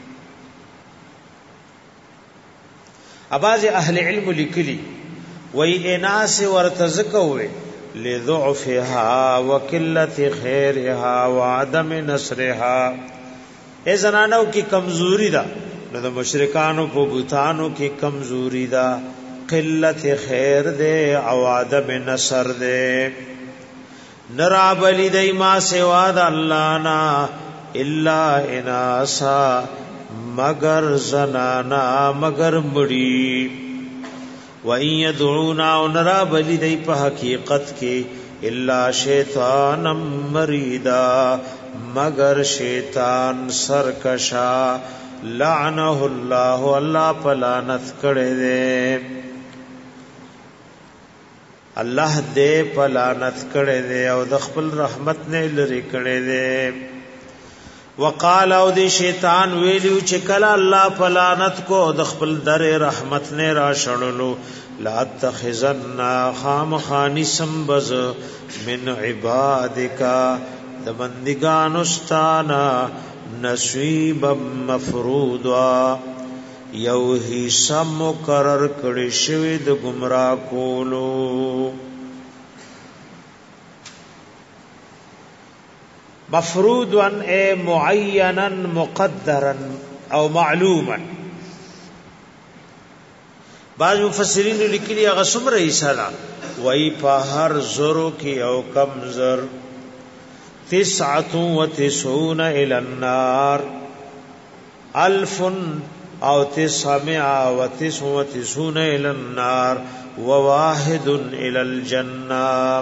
اباز اهل علم لکلی وی اناس ورتزکوی لضعفها وقلت خیرها وعدم نصرها. اے زنانو کی کمزوری دا نو د مشرکانو په بوتانو کی کمزوری دا قلت خیر دے او عدم نصر دے. نرا بلی دی ما سوا د اللہ نا الا اناسا مگر زنانا مگر مڑی. وَإِن يَدْعُونَا وَنَرَا بَلِي دَي پا حقیقت کے اِلَّا شیطانا مریدا مگر شیطان سرکشا لعنہ اللہ اللہ پلانت کڑے دے اللہ دے پلانت کڑے دے او دخپل رحمت نے لری کڑے دے. وقال او دی شیطان ویلیو چکلا اللہ پلانت کو دخپل در رحمت نے را شڑلو لا تخزن خام خانی سمبز من عبادکا دبندگان استانا نصیبا مفروضا یو حصہ مقرر کړي شوی د گمراه کولو. مفروضا اے معینا مقدرا او معلوما. بعض مفسرین لیکلی هغه څومره حصہ دا وای په هر زرو کې او کم زر 99 الى النار 1000 او 999 الى النار وواحد الى الجنه.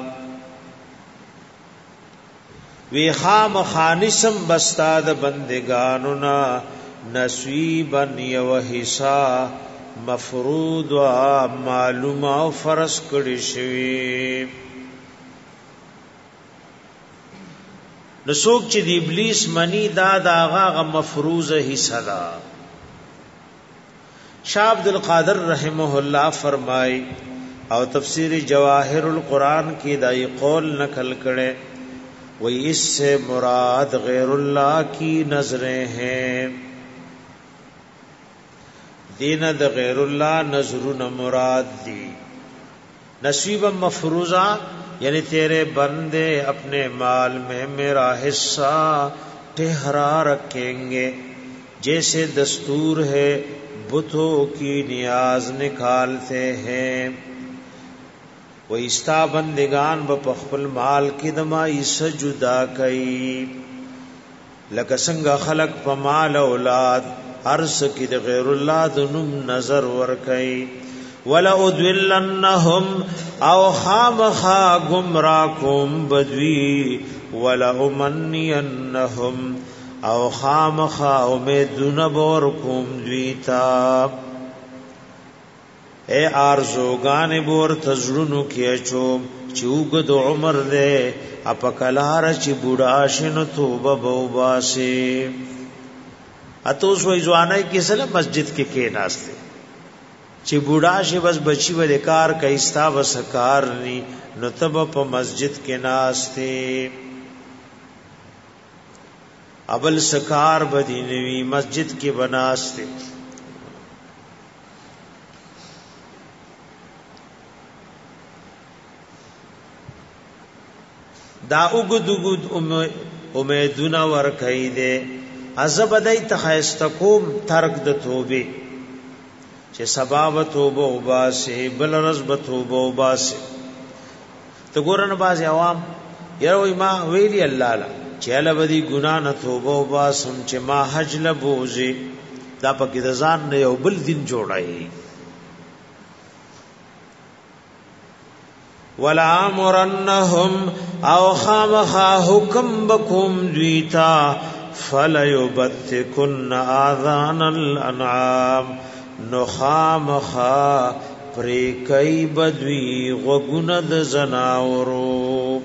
وی خام خانسم بستاد بندگانونا نصیبا یو حصہ مفروض و معلوم او فرض کړي شوی. نسوک چې د ابلیس منی دا هغه مفروض حصہ دا. شاہ عبد القادر رحمه الله فرمای او تفسیر جواہر القرآن کی دای قول نقل کړي وہی اس سے مراد غیر اللہ کی نظریں ہیں. دین د غیر اللہ نظرون مراد دی. نصیب مفروضہ یعنی تیرے بندے اپنے مال میں میرا حصہ ٹھہرا رکھیں گے جیسے دستور ہے بتوں کی نیاز نکالتے ہیں. و استا بندگان با خپل مال کی دمائی سجدا کئی لکه څنګه خلق په مال اولاد ارس کی د غیر الله د نوم نظر ور کئی. ولا ادلنهم او خامخا گمراکم بدوی ولا امنینهم او خامخا امیدون بورکم دویتا. اے آرزوگان بور تزرونو کیچو چوگ دو عمر دے اپکلار چی بوڑاشن توبہ بوباسی. اتوس وی زوانای کی سلام مسجد کے ناستے چې بوډا شي بس بچي ولې کار کوي ستا بس کار ني نو تب په مسجد کې ناشته ابل سکار بدینوی مسجد کې بناسته دا وګدوګد امیدونه ور کوي دے عذابدای تخایستکوم ترک د توبه چې سبب توبه وباسه بل رزب توبه وباسه تو ګورن باز عوام یو ما ویلی الله لا چې له بدی ګنا نه توبه وباسم چې ما حج لبوزي دا پکې د ځان نه یو بل دین جوړای ولا امرنهم او خامخا حکم بكم دویتا فليبتكن اذان الانعام نخامخا پری کئی بدوی غگونه د زناورو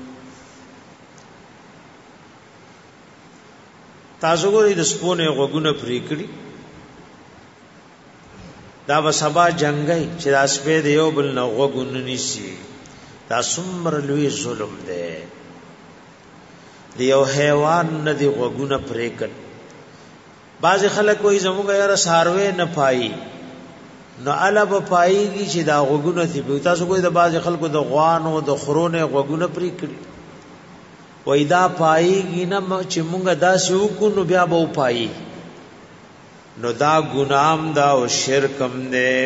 تاسو ګورئ د سپونه غگونه پری کړي دا به سبا جنگي چې د اسپې د یو بل نه غگونه نشي دا څومره لوی ظلم دی دیو حیوان نه دی غگونه پری کړي بعض خلک کوئی زموږ یاره ساروي نه پای نو الب پایږي چې دا غوګونه تی په تاسو کوئی د باز خلکو د غوان او د خرونه غوګونه پری کړی وای دا پایږي نه چې مونږ دا شو کو نو بیا به پای نو دا ګنام دا او شرکم نه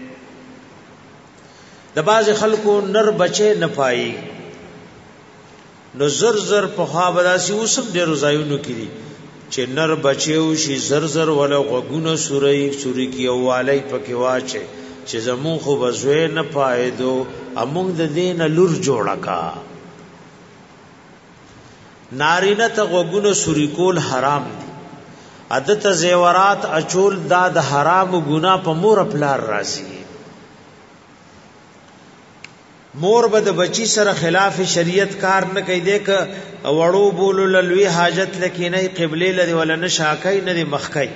د باز خلکو نر بچي نه پای نو زر زر په خوا بداسي اوسم ډیر ځایونو کړي چې نر بچیو شي زرزر ولا غوګونه سوري کی اوالای پکې واچي چې زمون خو بزوی نه پایدو امونږ د دین لور جوړه کا نارینه ته غوګونه سوري کول حرام دي عادت زیورات اچول دا د حرام ګنا په مور پلار راځي مور به د بچی سره خلاف شریعت کار نه کوي دک وړو بولو لوی حاجت لکه نه قبله لري ولا نه شاکای نه مخکای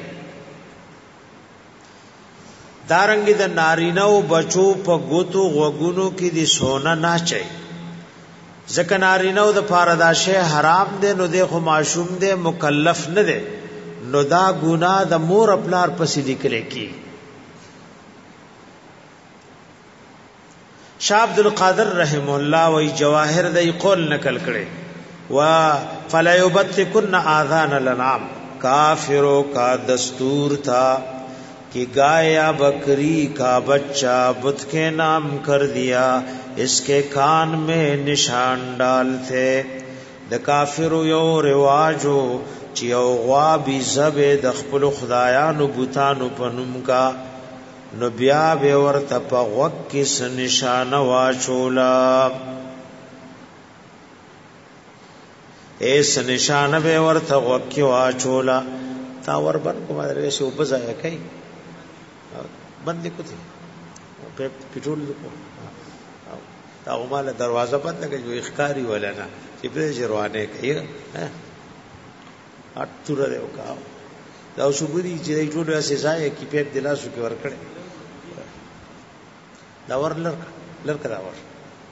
دارنګ د نارینه او بچو په ګوتو غوګونو کې دي سونا نه چي ځکه نارینه او د پارداشه حرام دي نو د خو معصوم دي مکلف نه دي نو دا ګناه د مور خپلار پسې لیکل کی شاه عبد القادر رحم الله وی جواهر دای قول نقل کړي وا فلا یبتکن اذان الانعام کافروں کا دستور تھا کہ گائے یا بکری کا بچہ بت کے نام کر دیا اس کے کان میں نشان ڈالتے د کافرو یو رواجو چې او غوا بي زبه د خپل خدایانو بوتانو پنوم کا نو بیا به ورته په وق کې نشانه واچولا ایس نشانه به ورته وق کې واچولا تا ور بن کومه درې شو په ځای کوي بند کوته په پټول کو تا اوماله دروازه بند کوي جو اخکاری ولا نه چې په جروانه کوي اټوره دیو کا دا شوګری چې ټول اسې ځای کې په دلاسو کې ور کړي دا ور لرک دا ور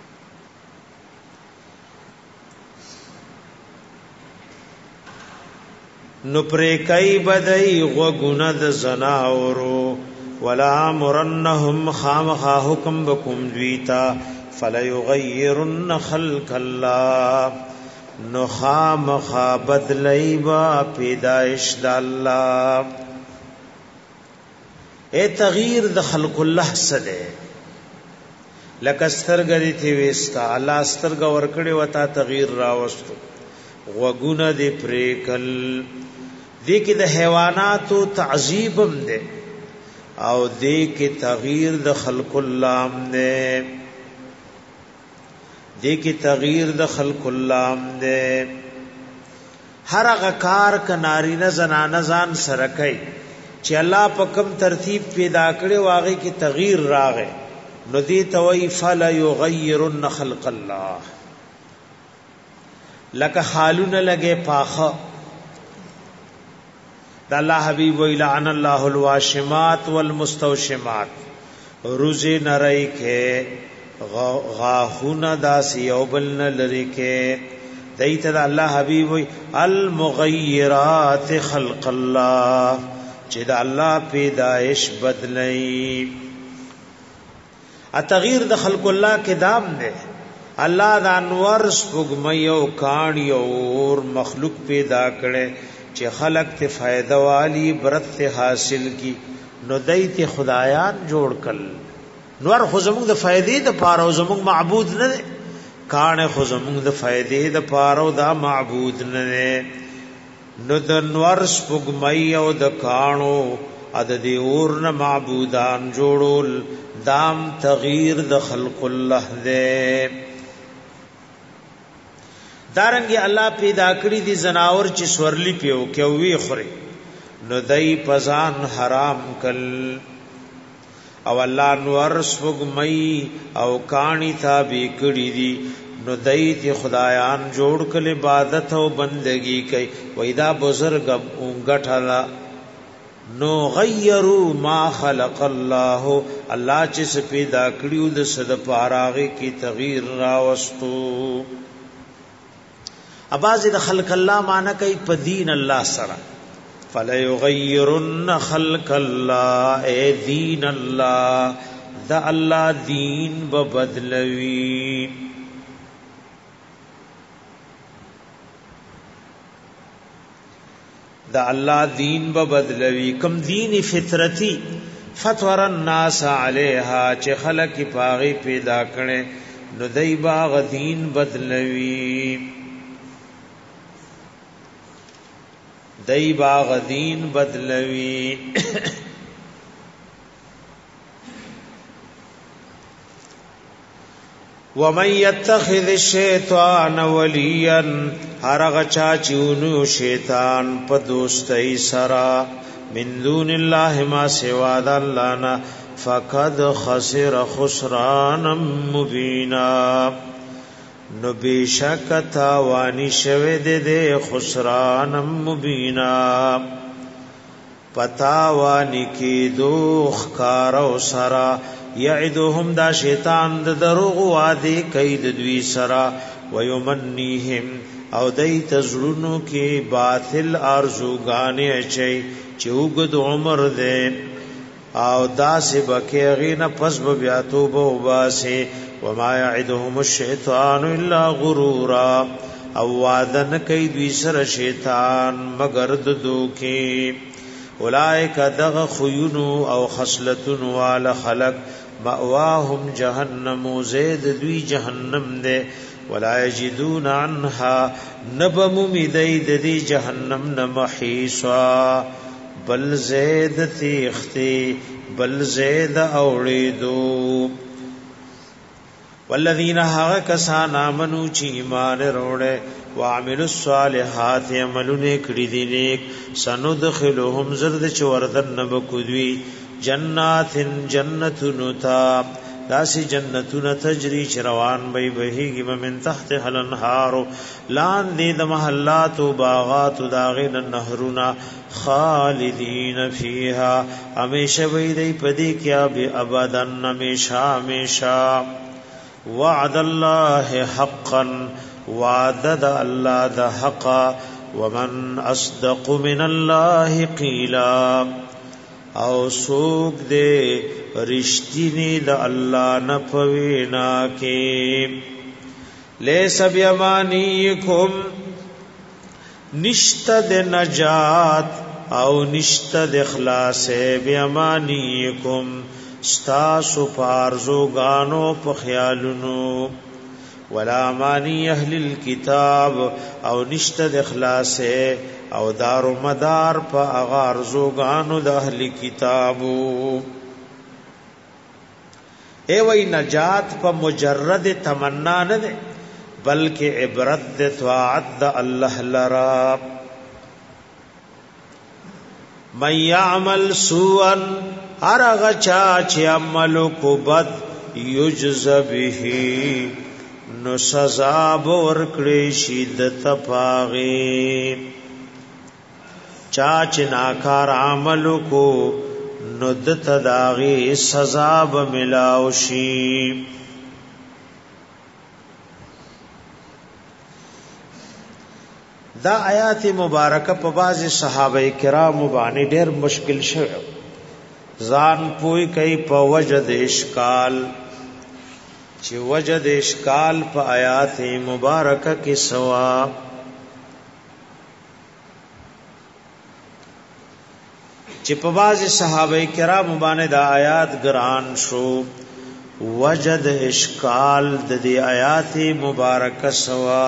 نو پرې کای بدای غوګونه د زناورو ولا مرنهم خامخا حکم بكم دویتا فلا یغیرن خلق الله نو خامخا بدلی با پیدائش د الله اے تغییر د خلق الله سده لکه سترګری تی وستا الله سترګ ورکړي وتا تغییر راوستو وګونه دی پریکل دی کې د حیواناتو تعذیبم ده او دی کې تغییر د خلق الله هم ده دی کی تغییر د خلق الله دے هر هغه کار ک نارینه زنانه ځان سره کوي چې الله په کوم ترتیب پیدا کړي واغې کی تغییر راغې نو دی توي فلا یغیرن خلق الله لک حالونه لګې پاخه د الله حبیب وی لعن الله الواشمات والمستوشمات روزی نرائی کے غاخونا داسی او بلن لری کے دیتا دا اللہ حبیب وی المغیرات خلق اللہ چی دا اللہ پیدائش بدلئی تغییر د خلق اللہ کے دام دے اللہ دا انور سپگمی او کانی اور مخلوق پیدا کرے چی خلق تے فائدہ والی برت تے حاصل کی نو دیت خدایان جوڑ کل نور خو زمونږ د فائدې د پاره او زمونږ معبود نه دی کانه خو زمونږ د فائدې د پاره او دا معبود نه دی نو د نور سپګمۍ او د کانو عدد اور نه معبودان جوړول دام تغییر د خلق الله دی دارنګي الله پیدا کړی دي زناور چې سورلی پیو کوي خوري نو دای پزان حرام کل او الله نور سپګمۍ او کانی تابع کړی دي نو دایت خدایان جوړ کړي عبادت او بندگی کوي وېدا بزرګ غټلا نو غیروا ما خلق الله الله چې پیدا کړیو د صد پاراغه کی تغییر راوستو اباز د خلق الله معنی کوي په دین الله سره فلا یغیرن خلق الله اے دین الله دا الله دین بدلوي دا الله دین بدلوي کم دین فطرتی فطر الناس علیها چې خلق پاغي پیدا کړي نو دای باغ دین بدلوي دای باغ دین بدلوي ومن يتخذ الشیطان ولیا هرغه چا چونو شیطان په دوستۍ سرا من دون الله ما سوا د الله نه فقد خسر خسرانا مبینا نو بیشک تاوانی شوه دے خسران مبینا پتاوانی کی دوخ کارو سرا یعدهم دا شیطان د دروغ وعده کید دوی سرا ویمنیهم او دای تزړونو کې باطل ارزوګانې اچي چوغد عمر دې او داسې بکیغینه پس بیا توبه وباسه وما يعدهم الشیطان الا غرورا او وعدن کوي دوی سره شیطان مگر د دوکي اولئک دغ خيونو او خصلتن وال خلق مأواهم جهنم زید دوی جهنم دے ولا یجدون عنها نبم مدید دی جهنم نمحیصا بل زید تیختی بل زید اوڑیدو والذین ها کسان آمنو چی ایمان روڑے وعملوا الصالحات عملون کړي دي نیک سندخلهم زرد چوردن نبکوي جنات جنتون تا داسی جنتون تجری چروان بی بهیگی من تحت الانهار لان دی د محلات و باغات و داغین النهرون خالدین فیها ہمیشہ بی دی پدی کیا بی ابدن ہمیشہ ہمیشہ وعد اللہ حقا وعدد اللہ دا حقا ومن اصدق من اللہ قیلا او سوک دے رشتینی دا اللہ نپوینا کے لیس بیمانیکم نشتد نجات او نشتد اخلاص بیمانیکم ستاسو پارزو گانو پخیالنو ولا مانی اهل الكتاب او نشتد اخلاص او دار و مدار پا اغار زوگانو دا اهل کتابو اے وی نجات پا مجرد تمنا ندے بلکہ عبرت دے طاعت دا اللہ لرا من یعمل سوءا ارغ چاچ عملو کو بد یجز به نو سزا بورکڑی شیدت پاغی چاچ ناکار عملو کو نو د تداغي سزا به ملاو شي. دا آیات مبارکه په باز صحابه کرام باندې ډېر مشکل شوه. ځان پوي کوي په وجد اشکال چې وجد اشکال په آیات مبارکه کې سوا چې په باز صحابه کرام باندې دا آیات ګران شو. وجد اشکال د دې آیات مبارکه سوا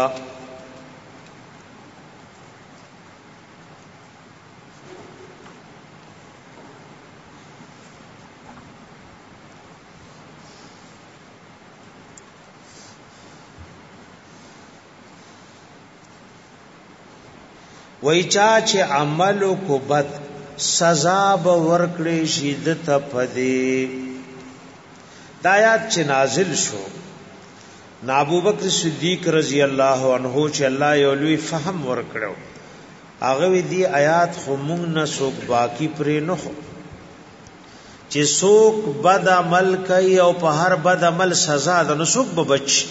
وای چا چې عمل کو بد سزا به ورکړي شي د تپدی. د آیات چې نازل شو ابوبکر صدیق رضی الله عنه چې الله یو لوی فهم ورکړو هغه دی آیات خو مونږ نه څوک باقی پرې نه خو چې څوک بد عمل کوي او په هر بد عمل سزا ده نو څوک به بچ.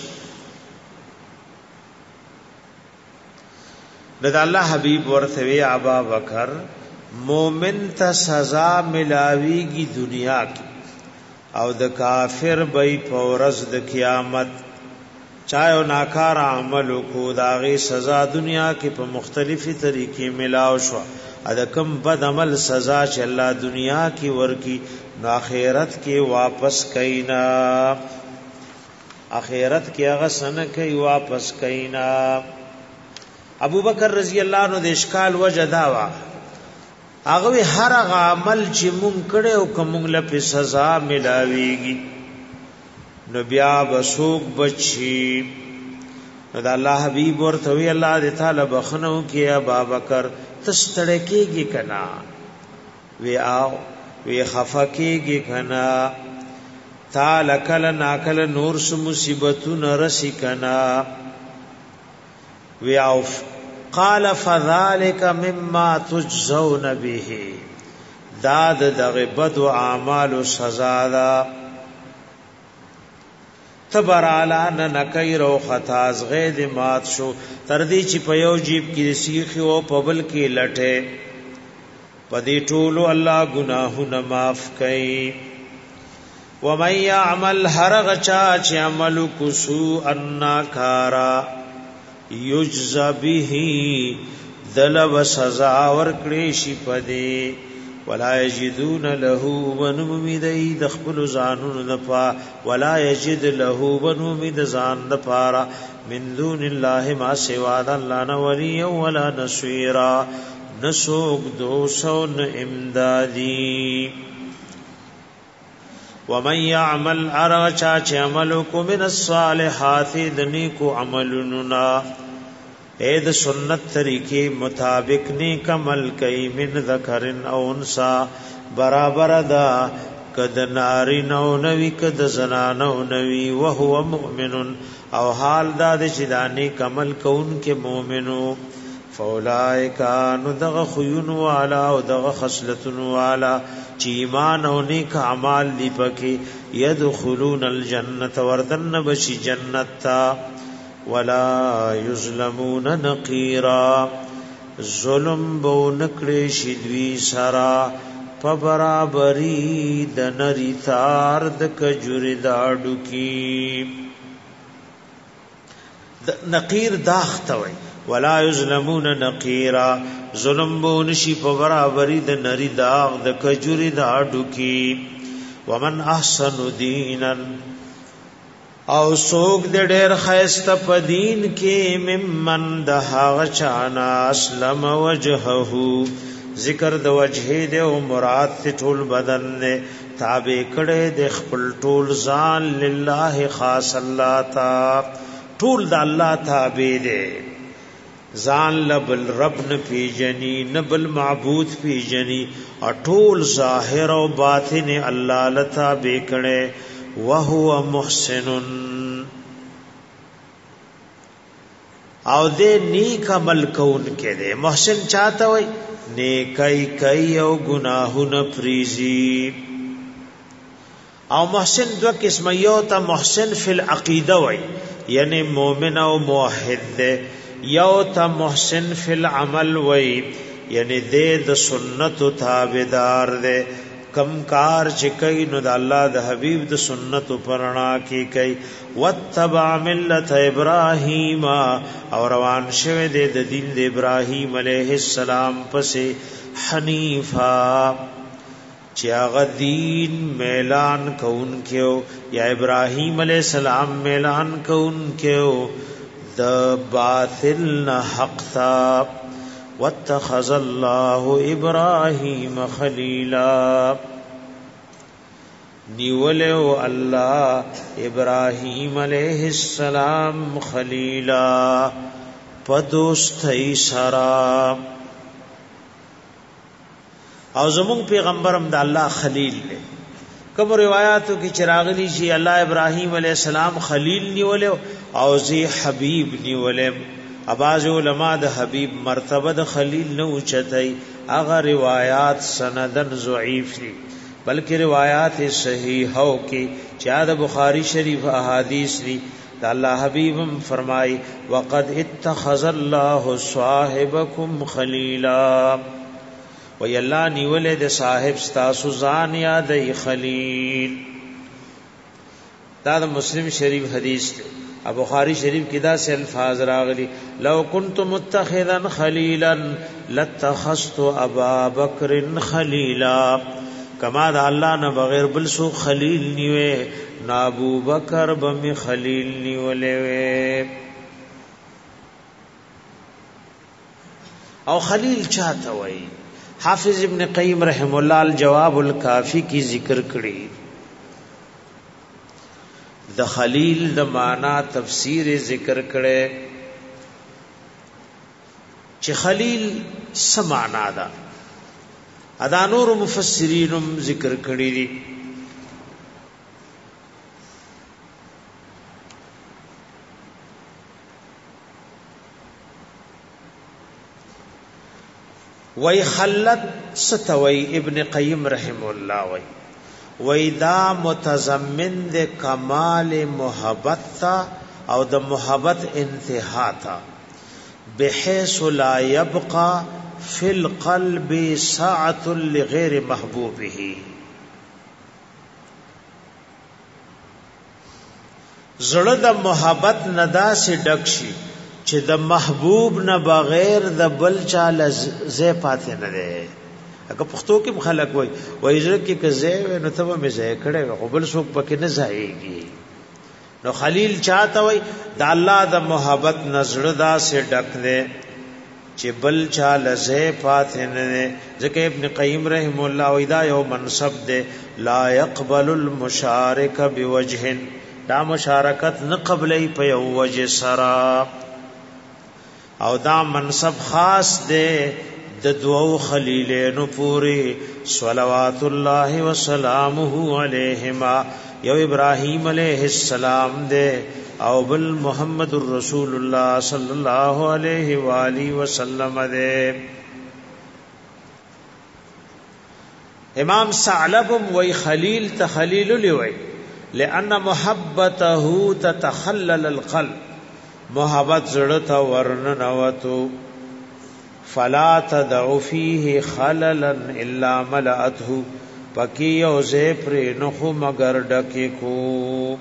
د الله حبیب ورته وی ابا بکر مومن ته سزا ملاویږي دنیا کې او د کافر به په ورځ د قیامت چاہے ناکار عمل کو داغي سزا دنیا کې په مختلفي طریقې ملاو شو. ا د کم بد عمل سزا چې الله دنیا کې ورکی نو آخرت کې واپس کینا آخرت کې هغه سن کوي واپس کینا. ابو بکر رضی اللہ عنہ د اشکال وجدا وا هغه هر هغه عمل چې مونږ کړه او کوم له په سزا ملاويږي نو بیا وسوک بچي. نو د الله حبيب ورته وی الله دې تعالی بخنو کې ابو بکر تستړ کېږي کنا وی آو وی خفکیږي کنا تعالی کله ناکله نور سم مصیبتونه رسی کنا وی اوف قال فذلك مما تجزون به داد دغه بد او اعمال سزا دا تبرالا نکیر او خطاز غید مات شو تر دې چې په یو جیب کې سیخ او په بل کې لټه پدې ټولو الله گناهونه معاف کړي. ومن يعمل هرغ چا چې عمل کوسو انکارا یجزا به دلب سزا ورکړي شي پدې ولا یجدون له ونمید دخل زانون دفا ولا یجد له ونمید زان دفارا من دون الله ما سوا الله نه ولی ولا نصيرا نسوق دوسون امدادی. ومن يعمل ارچا چ عملکم من الصالحات دنیکو عملنا اید سنت طریقې مطابق نیک عمل کئ من ذکر او انسا برابر دا کد ناری نو نوی کد زنانو نوی وهو مؤمن او حال دا چې نیک عمل کون کې مؤمنو فاولائک ان دغ خیون والا او دغ خصلتن والا چې ایمان او نیک اعمال دی پکې يدخلون الجنه وردن بشي جنت تا ولا یظلمون نقیرا ظلم بو نکړي شي دوی سرا په برابرۍ د نری تار د کجوري داډو کی نقیر داختوي ولا یظلمون نقیرا ظلم بو نشي په برابرۍ د نری داغ د کجوري داډو کی. ومن احسن دینا او سوک د ډېر خیسته په دین کې ممن د هغه چانا اسلم وجهه ذکر د وجه د او مراد ته ټول بدن نه تابع کړي د خپل ټول ځان لله خاص الله تا ټول د الله تابع دي ځان لبل رب نه پیجنی نبل معبود پیجنی ټول ظاهر او باطن الله لتا به کړي وهو محسن او دې نیک عمل کون کې دې محسن چاته وای نیکای کوي او گناهونه پریزي. او محسن دو قسم، یو ته محسن فی العقیده وای یعنی مومن او موحد دے، یو ته محسن فی العمل وای یعنی دې د سنت تابعدار دے، کم کار چې کوي نو د الله د حبیب د سنت پرنا کې کوي. واتبع ملت ابراهیم او روان شوه د دین د ابراهیم علیه السلام پسې حنیفا چې هغه دین میلان کون کېو، یا ابراهیم علیہ السلام میلان کون کېو د باطل نه حق تا. واتخذ الله ابراهیم خلیلا، نیولو الله ابراهیم علیہ السلام خلیلا پدوستی سرا. او زمون پیغمبرم د الله خلیل دی. کوم روایتو کې چراغلی شي الله ابراهیم علیہ السلام خلیل نیولو او زی حبیب نیولم. اباظ علماء د حبیب مرتبه د خلیل نه اوچتای، هغه روایات سندن ضعیف دي، بلکې روایات صحیحو کې چې د بخاری شریف احادیث دي د الله حبیبم فرمای وقد اتخذ الله صاحبکم خلیلا، وی الله نیولې د صاحب ستاسو ځان یادې خلیل. دا د مسلم شریف حدیث دی. ابو بخاری شریف کې دا سه الفاظ راغلي لو كنت متخذا خليلا لاتخذت ابا بکر خلیلا، کما دا الله نه بغیر بل سو خلیل نیوه نا ابو بکر بم خلیل نیولې. او خلیل چاته وای؟ حافظ ابن قیم رحم الله الجواب الکافی کی ذکر کړي د خلیل د معنا تفسیر ذکر کړي چې خلیل څه معنا ده، ادا نور مفسرینم ذکر کړي دي. وی خلت ستوي ابن قیم رحم الله وی دا متضمن د کمال محبت تا او د محبت انتہا تا، بحيث لا يبقى في القلب ساعة لغير محبوبه. زړه د محبت ندا سے ډک شي چې د محبوب نه بغیر د بل چا لزه پاتې نه ده. اګه پښتو کې خلک وای زړه کې کزه نو ته مې زه کړه او بل څوک پکې نه ځایږي. نو خلیل چاته وای د الله د محبت نظر دا سے ډک ده چې بل چا لزه پاتې نه ده. ځکه ابن قیم رحم الله وای دا یو منصب ده لا يقبل المشارک بوجه، دا مشارکت نه قبلې په یو وجه سرا، او دا منصب خاص ده د دوو خلیلینو پوری صلوات الله وسلامه علیهما. یو ابراهیم علیہ السلام ده او بل محمد رسول الله صلی الله علیه و آله وسلم ده. امام ثعلب وی خلیل تخلیل لوی لأن محبته تتخلل القلب، محبت زړه ته ورننوتو. فلا تدع فيه خللا الا ملأته، پکی او زه پر نخو مگر ډکه کو.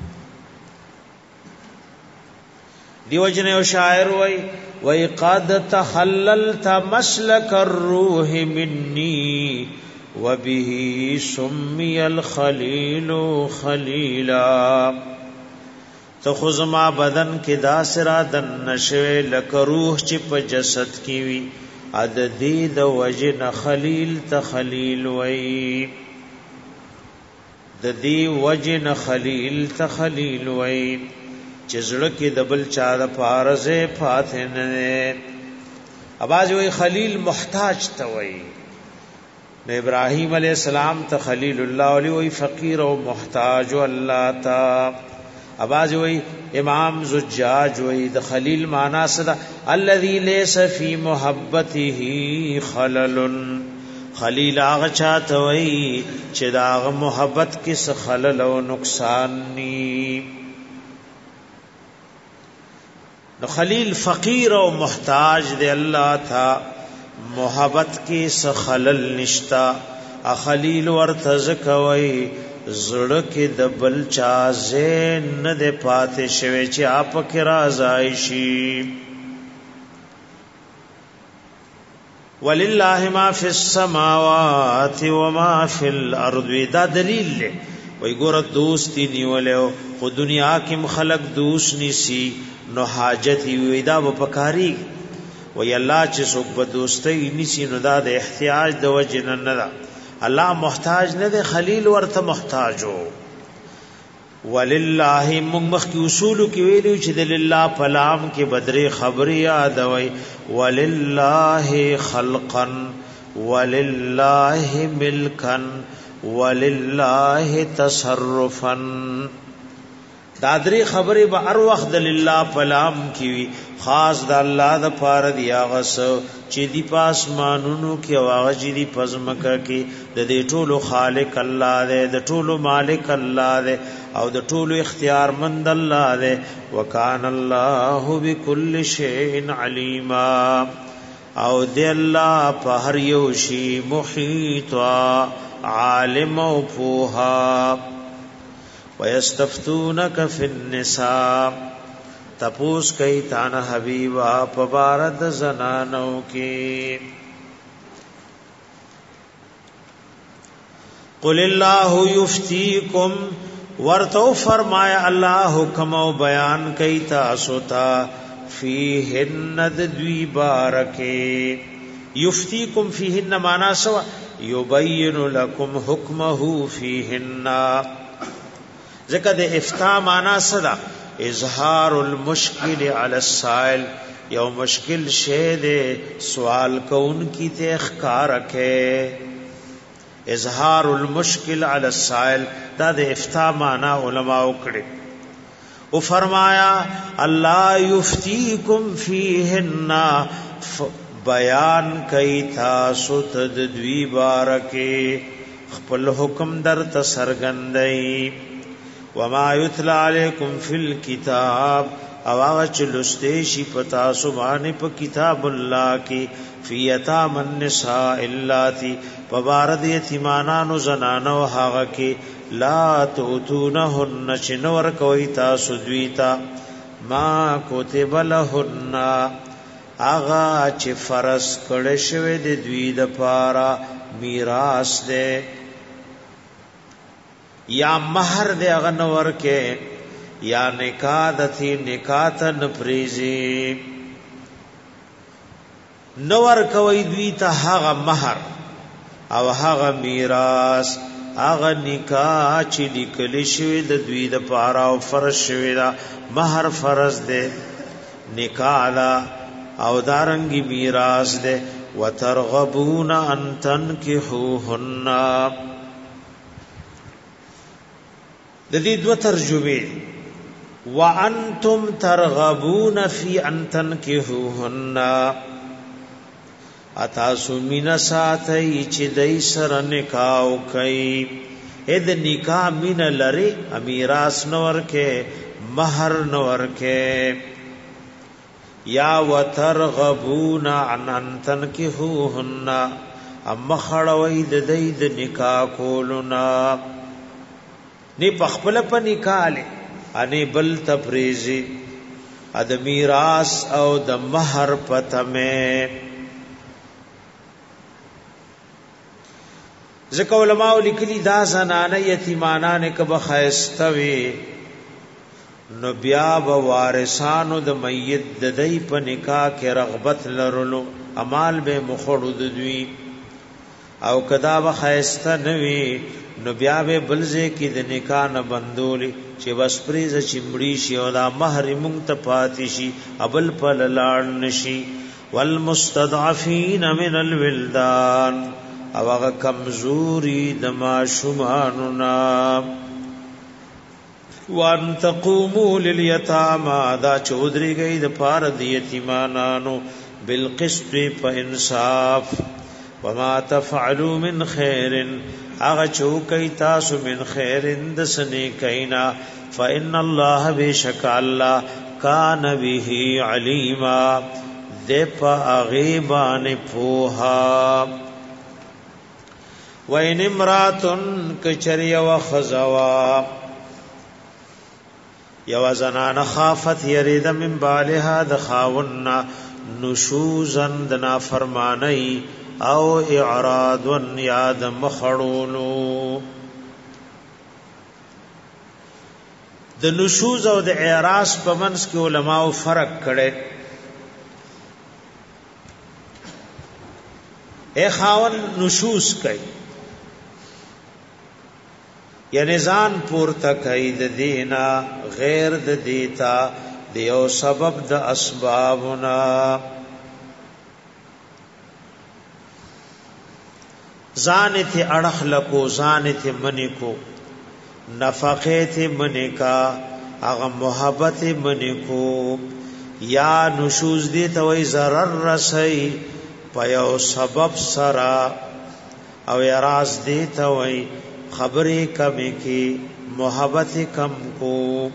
دیو جن او شاعر وای قد تخللت مسلك الروح مني وبه سمي الخليل خليلا. تو خزما بدن کې داسرا د نشوي لک روح چې په جسد کې وي، عددی د وجن خلیل تخلیل وای، د دی وجن خلیل تخلیل وای چې زړه کې د بل چا د پارزه فاتن نه. اواز وای خلیل محتاج ته وای. نو ابراهیم علیہ السلام تخلیل الله علی وای فقیر او محتاج الله تا. اباز وی امام زجاج وی د خلیل معنا صدا الذي ليس في محبته خلل خلیل هغه چاته وی چې دا محبت کې څه خلل او نقصان ني. نو خلیل فقیر او محتاج دی الله تھا محبت کې څه خلل نشتا. خلیل ورته زکوي زړه کې د بل چا زین نه د پاتې شوی چې اپ کې راځي شي. ولله ما فی السماوات وما فی الارض دا دلیل له وای ګور دوستی نیولو خو دنیا کې خلق دوست نسی نو حاجت وی دا په پکاري وی الله چې څوک په دوستۍ نسی نو دا د احتیاج د وجه نه ده. الله محتاج نه ده خلیل ورته محتاجو. ولله مخ کی اصول کی ویلو چې د لله پلام کې بدري خبري یاد وي ولله خلقا ولله ملکا ولله تصرفا. دا درې خبرې به هر وخت د لله پلام کی خاص د الله د پاره دی هغه چې دی پاسمانونو کې واغ چې دی پزمکه کې د دې ټولو خالق الله دی د ټولو مالک الله دی او د ټولو اختیار مند الله دی. وکان الله بكل شیء علیما او دی الله په هر یو شی محیط عالم او پوها. ويستفتونك في النساء تپوس کئی تان حبیبا پبارد زنانو کی. قل اللہ یفتیکم ورتو فرمایا اللہ حکم و بیان کئی تاسوتا فیہن دوی بارکے. یفتیکم فیہن مانا سوا یبین لکم حکمہو فیہن ذکر دے افتاء مانا صدا اظہار المشکل علی السائل یو مشکل شے دے سوال کون کی تے اخکار رکھے. اظہار المشکل علی السائل دا دے افتاء مانا علماء اکڑے. او فرمایا اللہ یفتیکم فیہن بیان کئی تاسو تدوی بارکے خپل حکم در تسرگندئی. وما یتلا علیکم فی الکتاب او هغه چې لسته شي پتا سبحانه په کتاب الله کې فی یتام النساء اللاتی فبارد یتیمانانو زنانو هغه کې لا توتونهن چنور کوي تاسو دویتا ما کتب لهن هغه چې فرض کړه شوی د دوی د پاره میراث ده یا مہر دے اغنور کے یا نکاح دتی نکاح تن پریزی نور کوي دوی ته هغه مہر او هغه میراث هغه نکاح چې لیکل شوی د دوی د پاره او فرض شوی دا مہر فرض دے نکاح دا او دارنګي میراث دے. وترغبون ان تنكحوهن د دې دوه ترجمه وانتم ترغبون فی ان تنكحوهن اتاسو مینا ساتي چې دای سره نکاح کوي اې د نکاح مینا لري میراث نور کې مہر نور کې یا وترغبون ان تنكحوهن اما خړوي د دې د نکاح کولنا نی پخپل په نکاله انی بل تفریزی اد میراث او د مہر پتمه. ذکر علماء لیکلی دا زنانه یتیمانان کبه خیستوی نو بیا به وارثانو د میت د دای په نکاح کې رغبت لرلو امال به مخړو د دوی او کدا به خیسته نوی نو بیا به بلځه کې د نکاح نه بندولې چې بس پریز چمړي شي او دا مہر مونږ ته پاتې شي ابل په لاړ نشي. والمستضعفين من الولدان او هغه کمزوري د ماشومانو نا وان تقوموا لليتامى دا چودري گئی د پار د یتیمانانو بالقسط فانصاف وما تفعلوا من خير اغه چوکای تاسو من خیر اندسنی کینا فان الله بشک الله کان به علیما دپ غیبان پوها وین امراتن کچری و خزوا یو زنان خافت یرید من بالها د خاون نشوزن د نافرمانی او اعراض یاد مخړولو د نشوز او د اعراض په منځ کې علماو فرق کړي اے خاون نشوز کوي یعنی ځان پورته کوي د دینا غیر د دیتا دیو سبب د اسبابنا ځانته اڑخ لکو ځانته منی کو نفقه ته منی کا هغه محبت منی کو یا نشوز دی ته وای zarar رسي پيو سبب سرا او اراز دی ته وای خبرې کمی کی محبت کم کو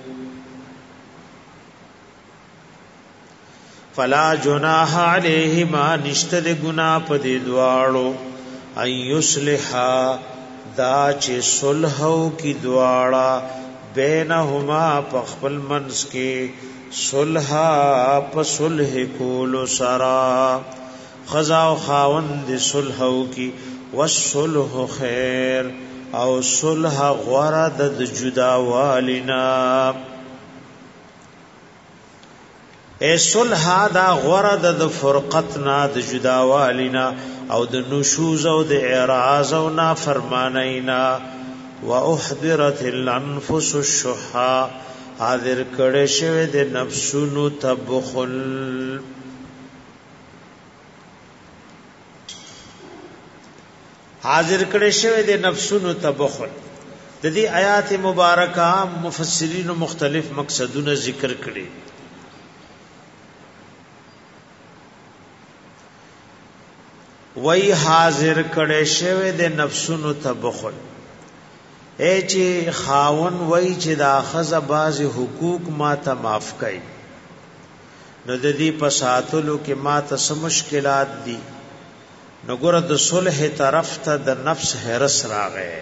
فلا جناح علیهما نشتد گنا پدی دواړو ان یصلحا دا چې صلحو کی دواړه بینهما پخپل منس کې صلحا په صلح کول سرا خزا او خاوند صلحو کی والصلح خیر او صلح غرد د جدا والینا اے صلح دا غرد د فرقتنا د جدا والینا او د نشوز او د اعراض او نافرمانینا واحضرت الانفس الشح حاضر کړه شوی د نفسونو تبخل حاضر کړه شوی د نفسونو تبخل د دې آیات مبارکه مفسرین مختلف مقصدونه ذکر کړي وای حاضر کړه شوی د نفسونو تبخل اے چې خاون وای چې دا خزه باز حقوق ما ته معاف کړي نو د دې پساتلو کې ما ته سم مشکلات دي نو ګره د صلح طرف ته د نفس هرس راغې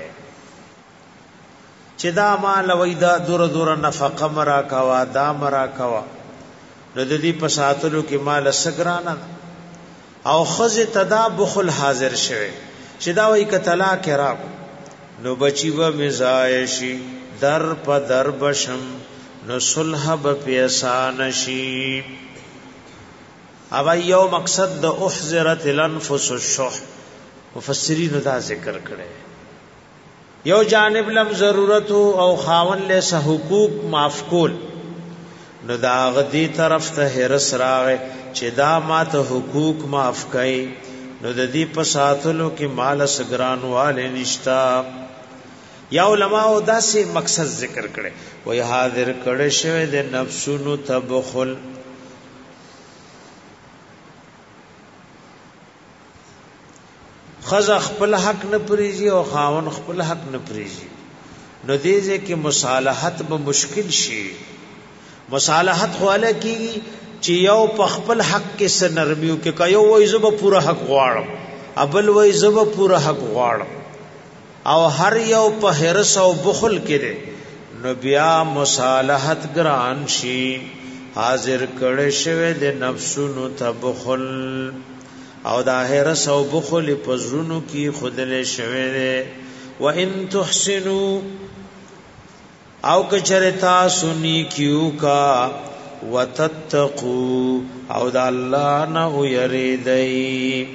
چې دا مال وېدا دور نفقه مرا کوا دا مرا کوا نو د دې پساتلو کې مال سګرانه او خزه تدا بخل حاضر شوه چې دا وې کتلا کرا نو بچي و مزایشی در په در بشم نو صلح به پیسان شي او یو مقصد د احذرت الانفس الشح مفسرین دا ذکر کړي یو جانب لم ضرورت او خاون له حقوق معاف کول نو دا غدي طرف ته هرس راغې چې دا ماته حقوق معاف کړي نو د دې په ساتلو کې مال سګران والے نشتا یا علماء داسې مقصد ذکر کړي وای حاضر کړي شوی د نفسونو تبخل خزا خپل حق نه پریږي او خاون خپل حق نه پریږي نو دې کې مصالحت به مشکل شي مصالحت خواله کیږي چې یو په خپل حق کې سنرمیو کې کایو وای زب پورا حق غواړم ابل وای زب پورا حق غواړم او هر یو په هرس او بخل کې دي نو بیا مصالحت ګران شي حاضر کړه شوی د نفسونو تبخل او دا هرس او بخل پزرونو کی خودل شوی دے و ان تحسنوا او کچرتا سنی کیو کا وتتقوا او دا الله نه یریدای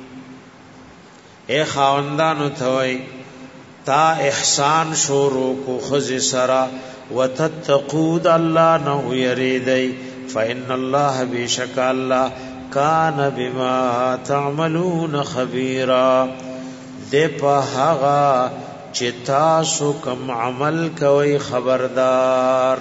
اے خاوندانو توي تا احسان شروع کو خز سرا وتتقوا دا الله نه یریدای فإن الله بشک الله کان بما تعملون خبیرا دے په هغه چې تاسو کوم عمل کوي خبردار.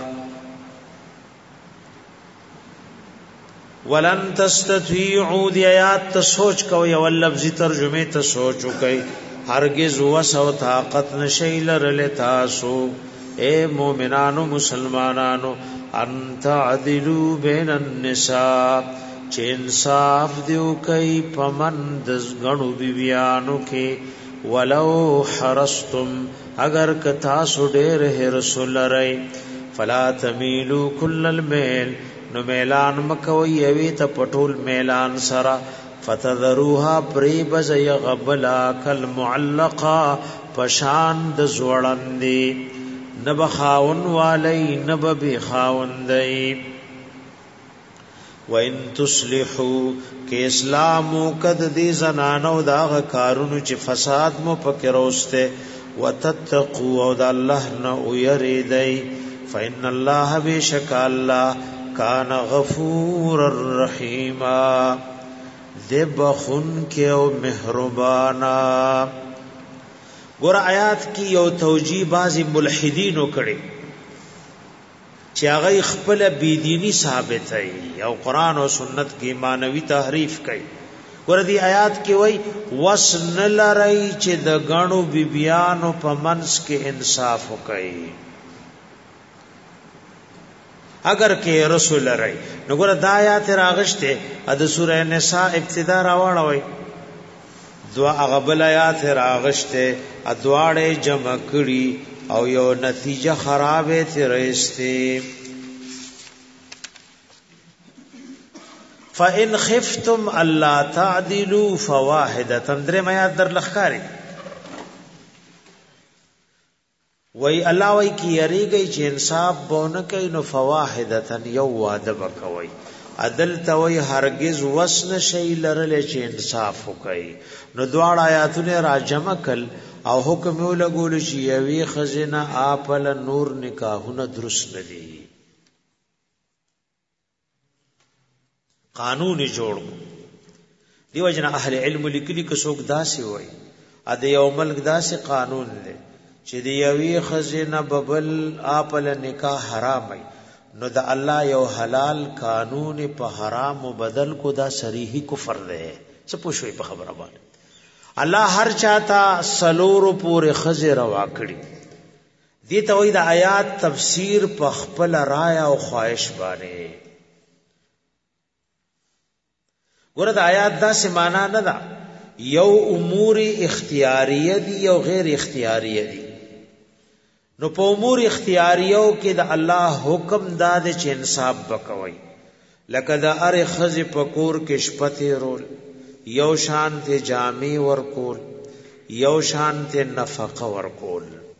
ولن تستطيعوا دی آیات ته سوچ کوي او لفظي ترجمه ته سوچ کوي هرگز وسو طاقت نشي لرل تاسو اے مومنانو مسلمانانو ان تعدلوا بین النساء چې انصاف دیو کوي پمند غنو بیبیانو کې ولو حرستم اگر ک تاسو ډېر هرس لرئ فلا تميلوا كل الميل نو میلان مکوی یوی تا پټول میلان سرا فتذروها پریبز یغبلا کل معلقا پشان د زوړندی نبخاون والی نببی خاوندی وان تصلحوا که اسلامو کد دی زنانو داغ کارونو چې فساد مو پکروسته وتتقوا او د الله نه یریدای فإن الله بشک الله کان غفور الرحیم ذبخن کے او مہربانا. ګور آیات کی یو توجیه بعضی ملحدینو کړي چې هغه خپل بيدینی ثابت ای او قران او سنت کې مانوي تحریف کوي. ګور دی آیات کې وای وسن لری چې د غنو بیبیانو په منس کې انصاف وکړي اگر کې رسول رای. نو ګور د آیات راغشته د سوره نساء ابتدا راوړوي دوا غبل آیات راغشته ادواړې جمع کړي او یو نتیجه خرابې ترېسته. فإن خفتم ألا تعدلوا فواحدة در میا در لخکاری وی الله وی کی یریږي چې انصاف بونه کوي نو فواحدتن یو واده وکوي عدل توي هرگز وسن شی لرل چې انصاف وکي. نو دواړه آیاتونه را جمع کل او حکم یې لګول چې یوي خزینه آپل نور نکاحونه درست ندي قانون جوړ دیو جن اهل علم لیکلي که څوک داسي وای ا د یو ملک داسي قانون دی چې دی یوی خزینه ببل آپل نکاح حرام ای نو د الله یو حلال قانون په حرام بدل کو دا صریحی کفر ده. څه پوښوي په خبره باندې الله هر چاته سلور پورې خزه روا کړی دي ته وای د آیات تفسیر په خپل رائے او خواهش باندې. ګوره د آیات دا سمانا نه ده یو امور اختیاریه دي یو غیر اختیاریه دي. نو په امور اختیاریو کې د الله حکم داد چې انصاف وکوي لکه د ار خز پکور کې شپته رول یو شان ته جامع ورکول یو شان ته نفقه ورکول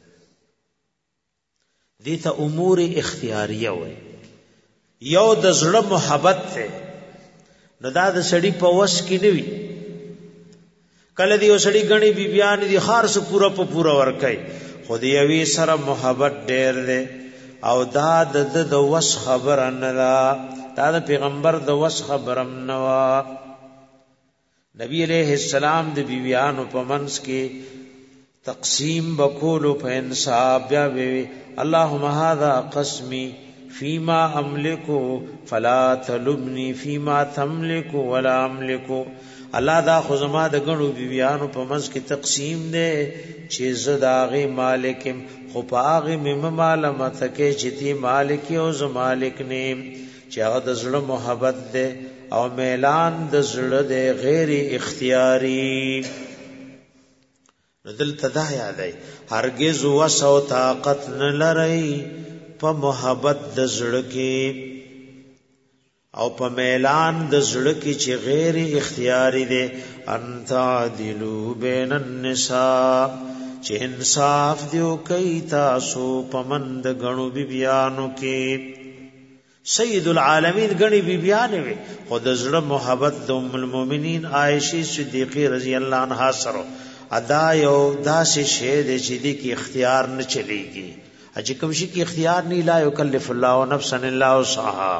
دي ته امور اختیاریه وي. یو د زړه محبت ته نو دا د سړی په وس کې نیوي کله دی وسړی غني بیبيان دي خارس پورا په پورا ورکای خودی یوی سره محبت ډیر دی او دا د وس خبر نه دا د پیغمبر د وس خبرم نه وا. نبی علیہ السلام د بیبیانو په منس کې تقسیم بکولو په انصاف بیا وی اللهم هذا قسمی فيما املك فلا تلمني فيما تملك ولا املك. الله دا خو زما د غنو بیبیانو په منځ کې تقسیم دی چې زداغي مالکم خو پاغي مم مالمت کې چې تی مالک او ز مالک نیم چې هغه د زړه محبت دی او میلان د زړه دی غیر اختیاري. ندل تدا یادای هرگز وسو طاقت نه لري په محبت د زړه کې او په میلان د زړه کې چې غیر اختیاري دي انت عدلو بین النساء چې انصاف دیو کوي تاسو په مند غنو بیبيانو کې. سید العالمین غني بیبيان وي خو د زړه محبت د ام المؤمنین عائشه صدیقه رضی الله عنها سره ادا یو داسې شی دی چې د کی اختیار نه چلیږي اج کوم شي کی اختیار نه لا یکلف الله نفسا الا وسعها.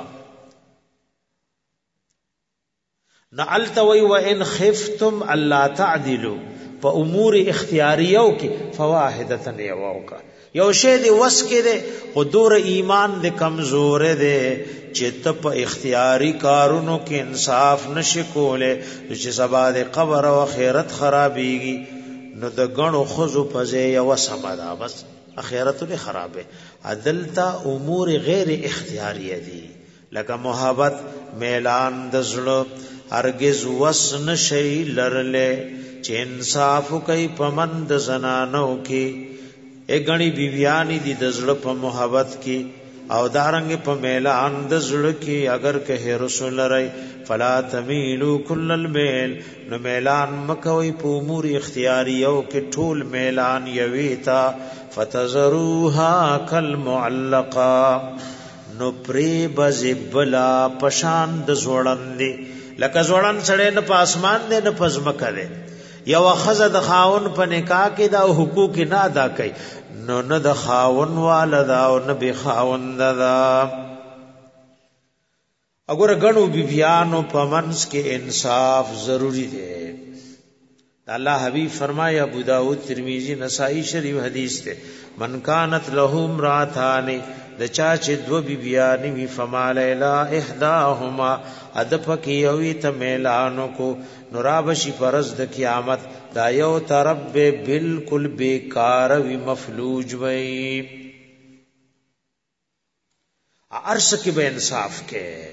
نعلت وی وان خفتم الا تعدلوا په امور اختیاریو کې فواحدتن یوکا یو شی دی وس کې دی قدور ایمان دی کمزور دی چې ته په اختیاري کارونو کې انصاف نشي کوله چې سبا د قبر او آخرت خرابېږي نو د غنو خزو پځه یو سمدا بس آخرت له خرابه عدلتا امور غیر اختیاریه دي لکه محبت میلان د زړه هرگز وس نشي لرله چې انصاف کوي پمند زنانو کې اګنی بیبیانی دي د زړه په محبت کې او دارنګ په میلان د زړه کې اگر که رسول رای فلا تميلوا كل الميل نو میلان مکوي په امور اختیاریو کې ټول میلان یویتا فتزروها كالمعلقه نو پری بزبلا پشان د زوړندې لکه زوړن سړې نه په اسمان دې نه پزمکه ده یو خزه د خاون په نکاح کې دا حقوق نه ادا کوي نو نه د خاون والدا او نه به خاون دا اگر غنو بیبیانو په منس کې انصاف ضروری دی الله حبیب فرمایا ابو داود ترمذی نسائی شریف حدیث ته من کانت لهم راتان د چا چې دو بیبیانی وی فمال الا احداهما ادپ کې یوی ته میلانو کو نورابشی پرز د قیامت دا یو طرف به بالکل بیکار وی مفلوج وی عرش کې به انصاف کې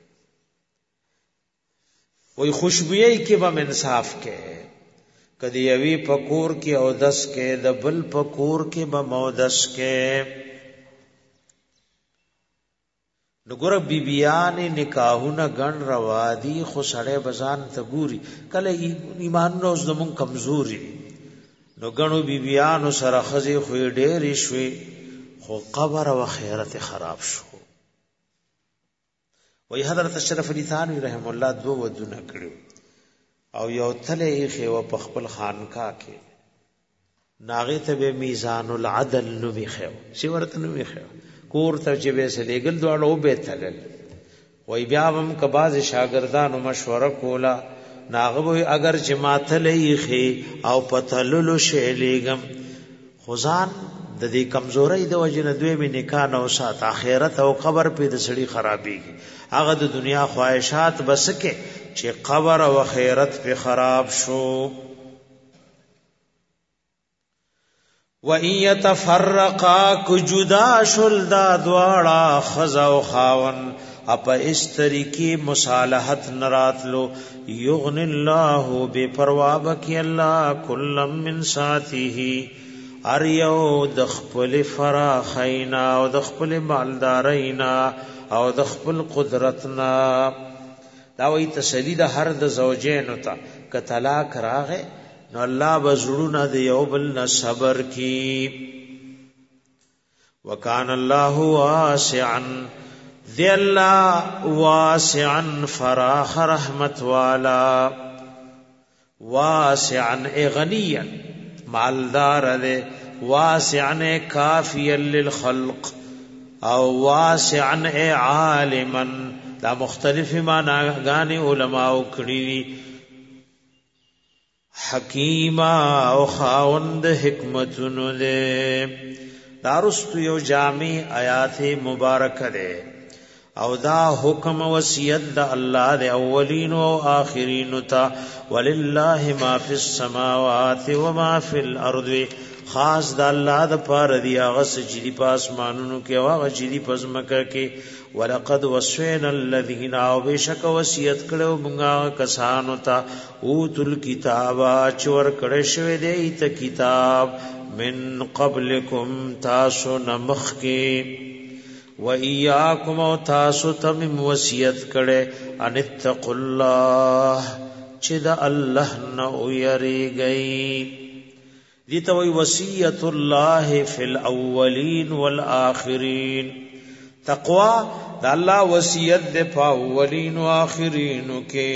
وی خوشبوئی کې به انصاف کې کدی یوی پکور کې او دس کې د بل پکور کې به مودس کې نګور بیبیان نکاحونه ګڼ روا دي خو سړی بزان ته ګوري کله ایمان نو زمون کمزوري نو ګڼو بیبیانو سره خزي خو ډېرې شوي خو قبر او خیرت خراب شو وی حضرت اشرف علی تھانوی رحم الله دو ودونه کړو او یو تله یې خو په خپل خانقاه کې ناغه ته به میزان العدل نو میخو سی ورته نو میخو کور ته چې به سلیګل دواړو به تلل وای بیا هم کباز شاګردانو مشوره کولا ناغه اگر چې ماتلې خي او پتللو شیلېګم خزان د دې کمزوري د وجنه دوی می نکاح نو سات اخرت او قبر په د سړي خرابېږي هغه د دنیا خواهشات بسکه چې قبر او آخرت په خراب شو و ان يتفرقا کجدا شل دا دواړه خزا او خاون اپ اس طریقې مصالحت نراتلو یغن الله بے پروا بکی الله کلم من ساته اریو د خپل فراخینا او د خپل مالدارینا او د خپل قدرتنا دا وی تسلی د هر د زوجین ته ک طلاق راغه نو الله بزړونه د یو بل نه صبر کی وکان الله واسعا ذی الله واسعا فراخ رحمت والا واسعا غنیا مالدار ده واسعا کافیا للخلق او واسعا عالما دا مختلف معنی علماء کړي حکیما او خاوند حکمتونو ده دارست یو جامع آیات مبارکه ده او دا حکم وصیت د الله د اولین او آخرین ته ولله ما فی السماوات و ما فی الارض خاص د الله د پاره دی هغه چې دی پاسمانونو کې او هغه چې دی پزمکه کې ولقد وصینا الذین او بشک وصیت کړو موږ کسانو ته اوتل کتاب چور کړه شوی دی ته کتاب من قبلکم تاسو نمخ کې و ایاکم او تاسو ته وصیت کړه ان اتقوا الله چې د الله نه یریږئ دي ته وی وصیت الله فی الاولین والآخرین تقوا د الله وصیت د په اولین او آخرین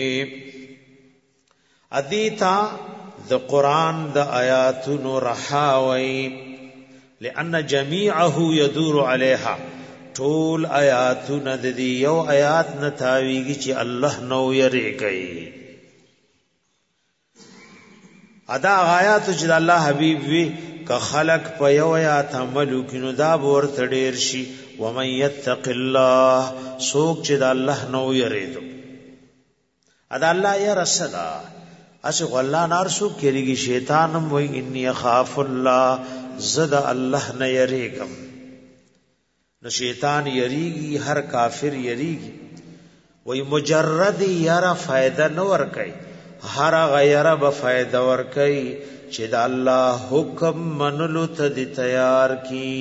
کې ادیتا د قران د آیاتونو رحاوی لئن جميعه يدور عليها ټول آیاتونه د دې یو آیات نه تاویږي چې الله نو یریږي ادا آیات چې د الله حبیب وی که خلق په یو آیات عملو کینو دا ورته ډیر شي ومن یتق الله سوک چې د الله نو یریدو ادا الله یا رسدا اس والله نار سو کېږي شیطانم وای انی اخاف الله زد الله نه یریګم نو شیطان یریږي هر کافر یریږي وای مجرد یرا فائدہ نو ور کوي هر غیر به فائدہ ور کوي چې د الله حکم منلو ته دي تیار کی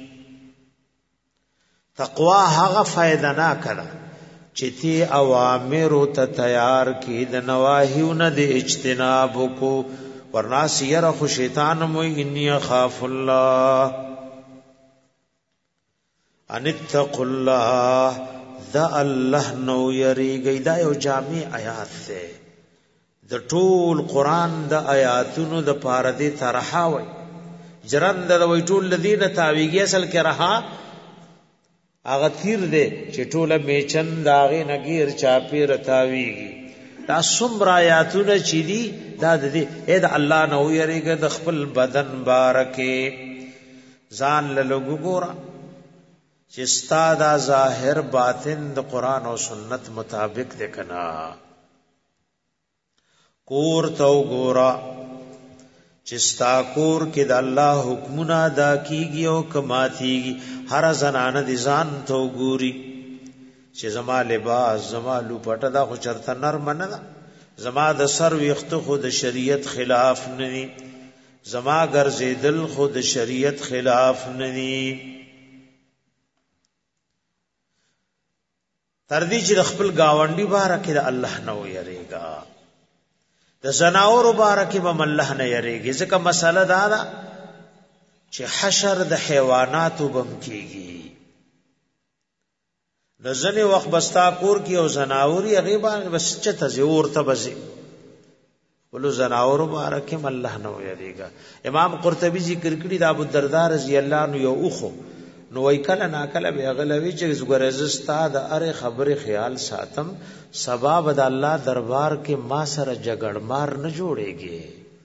تقوا هغه فائدہ نه کړه چې تی اوامر ته تیار کی د نواهیونه د اجتناب کو ورنا سیر خو شیطان مو انی خاف الله ان اتقوا الله ذا الله نو یریږي دا یو جامع آیات ده د ټول قران د آیاتونو د پاره دي ترحا وای جرند د وای ټول الذین تاویږي اصل کې رها هغه تیر دی چې ټوله میچن داغه نګیر چاپی رتاویږي دا څومره آیاتونه چې دي دا د دې اې د الله نو یریږي د خپل بدن بارکه ځان له لګورا چې ستاد ظاهر باطن د قران او سنت مطابق دی کنا کور تو ګورا چې ستا کور کې د الله حکمونه ادا کیږي او کماتيږي هر زنانه دي ځان تو ګوري چې زما لباس زما لوپټه دا خو چرته نرم نه ده زما د سر ویخت خو د شریعت خلاف نه دي زما ګرځیدل خو د شریعت خلاف نه دي تر دې چې خپل گاونډي بارکه د الله نو یریګا د زناور مبارکه به الله نه یریږي ځکه مسله دا ده چې حشر د حیواناتو بم کیږي د ځنې وخت بستا کور کې او زناوري غیبا بس چته زور ته بزي ولو زناور مبارکه الله نه یریږي امام قرطبي ذکر کړی د ابو الدرداء رضی الله عنه یو اوخو نو وای کله ناکله به غلوي چې زګرزستا د اره خبره خیال ساتم سبب د الله دربار کې ما سره جګړ مار نه جوړيږي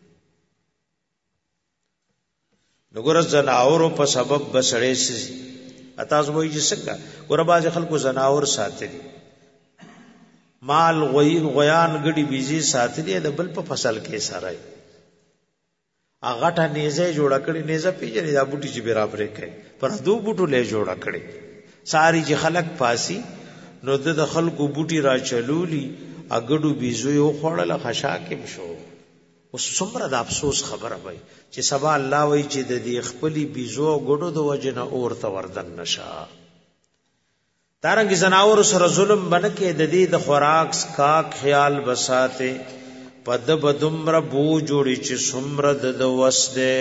نګور زناور په سبب بسړې سي اتاز وای چې څنګه ګور باز خلکو زناور ساتي مال غیان غړي بيزي ساتي د بل په فصل کې سره اغه ټا نيزه جوړ کړي نيزه پیژنې دا بوټي چې برابر کوي پر دو بوټو له جوړ کړي ساری چې خلق پاسي نو د خلکو بوټي را چلولي اګړو بيزو یو خړل خشاکم شو اوس څومره د افسوس خبره وای چې سبا الله وای چې د دې خپلې بيزو ګړو د وجنه اورته وردن نشا دارنګ زناور سره ظلم بنکه د دې د خوراک کا خیال بساته پد بدمر بو جوړی چې سمر د وسده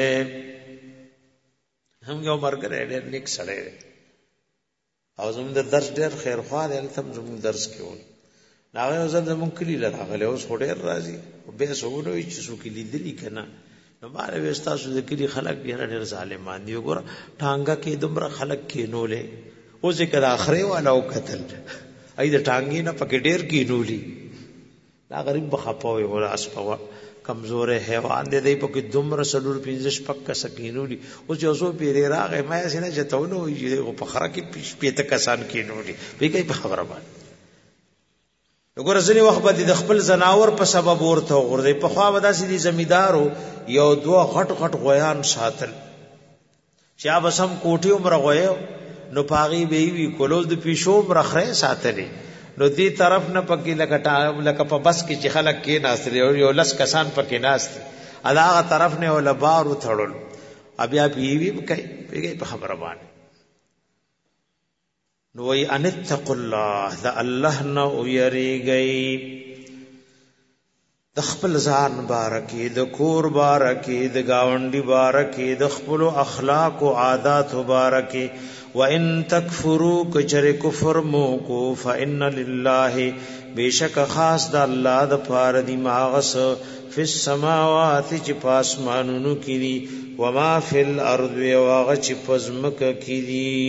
هم یو مرګ ډېر نیک سره او زموږ د درس ډېر خیر خوا دی تم زموږ درس کې ول ناغه زم زموږ کلی لراغله اوس ډېر راضي به سوونوي چې سو کلی دلی کنه نو باندې وستا سو د کلی خلک ډېر ظالمان دی وګوره ټانګه کې دمر خلک کې نولې او ذکر اخره والا او قتل اې د ټانګې نه پکې ډېر کې نولې دا غریب بخپاوي ولا اسپوا کمزور حیوان دې په کې دومره سلور 15 پک سکینولي او چې اوسو پیری راغې مې سینه چتهونو یو په خره کې پیته کسان کینولي به کوي په خبره باندې وګوره ځنی وخت باندې د خپل زناور په سبب ورته ورده په خوا ودا سي دي زمیدارو یو دوه غټ غټ غویان ساتل چا بسم کوټي عمر غویو نو پاغي وی کولو د پیشو مرخره ساتلې نو دی طرف نه پکې لکه په بس کې چې خلک کې ناستري او یو لس کسان پکې ناستي هغه طرف نه ول بار وثړل بیا پیوی کوي په خبره باندې نو وی ان اتقوا الله ذا الله نو یریږي د خپل ځان بارکه د کور بارکه د گاونډي بارکه د خپل اخلاق او عادت بارکه وَإِن تَكْفُرُوا كَجَرِ كُفْرْ مُوكُ فَإِنَّ لِلَّهِ بِشَكَ خاص د الله د پاره دی ماغس فی السماوات چې پاسمانونو کې دي وما فی الارض واغ چې پزمک کې دي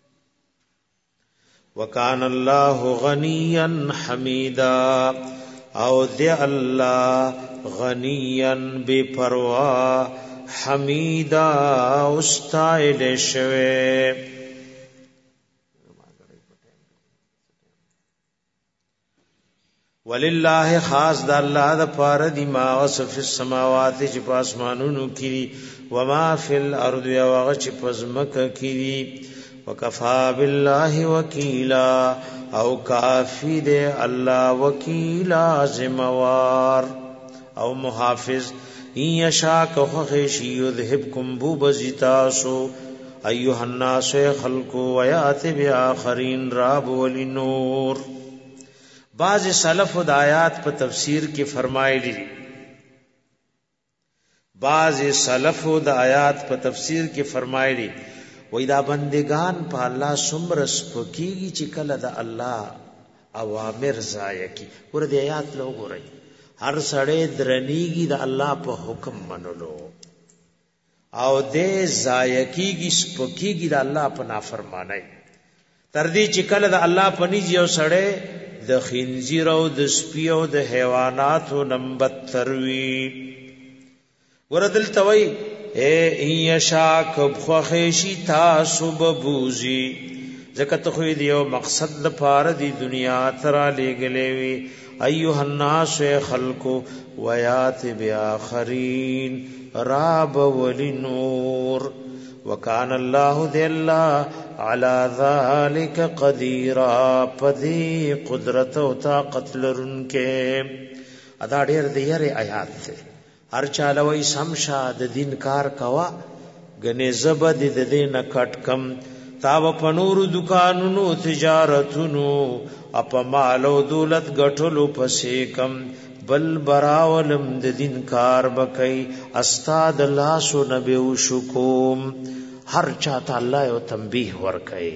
وکان الله غنیا حمیدا او دی الله غنیا بے پروا حمیدا استایل شوه. ولله خاص د الله د پاره دی ما وصف السماوات چې په اسمانونو کې و ما فی الارض او هغه چې په ځمکه کې وکفا بالله وکیلا او کافی دی الله وکیلا ذموار او محافظ. یشا کخش یذهبکم بو بزتاسو ایها الناس خلق و یات باخرین راب ولنور. بعض سلف د آیات په تفسیر کې فرمایلی وای دا بندگان په الله سمر سپکیږي چې کله د الله اوامر ضایع کی. ور دې آیات لو ګورئ هر سړی درنیږي د الله په حکم منلو او دې ضایع کیږي سپکیږي د الله په نافرمانی تر دې چې کله د الله پنيږي او سړی د خنزیر او د سپي او د حیواناتو نمبر تروي. وردل توي اے یشا کب خوخیشی تاسو ببوزی زکت خوی دیو مقصد لپاره دی دنیا ترا لګلې وی ایها الناس خلقو ویات بیاخرین راب ولنور وکان الله دلا علی ذلک قدیرا پدی قدرت او طاقت لرونکې. ادا ډېر د یری آیات ته هر چاله وای سمشا د دین کار کوا غنې زبد د دین کټ کم تاو پنور دکانونو تجارتونو اپ مالو دولت غټلو پسې کم بل براولم د دین کار بکای استاد الله سو نبی وشکوم. هر چاته الله یو تنبیه ورکای.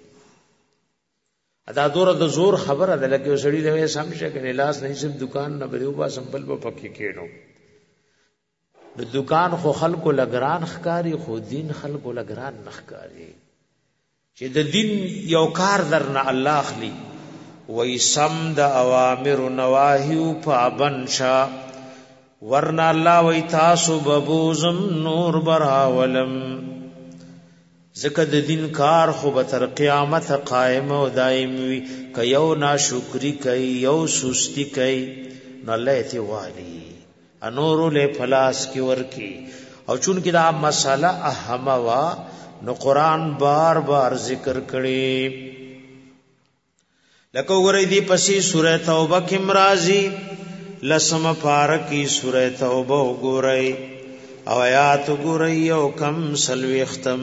ادا دور د زور خبره ده لکه وسړی له سمشه کنه لاس نه سم دکان نه بریو با سمبل په پکې کېنو د دکان خو خلکو لګران خکاری خو دین خلکو لګران نخکاری چې د دین یو کار درنه الله اخلي وای سم د اوامر نواهی پابند شا ورنا الله وای تاسو ببوزم نور براولم. ذکر د دین کار خو به تر قیامت قائم او دائم وي. ک یو ناشکری کوي یو سستی کوي نو لایته والی انورو له فلاس کی ورکی او چون کې دا مساله اهمه وا نو قران بار بار ذکر کړي. لکه وګورئ دی پسې سوره توبه کې مرাজি لسم پارکی سوره توبه وګورئ او آیات وګورئ او کم سلوي ختم.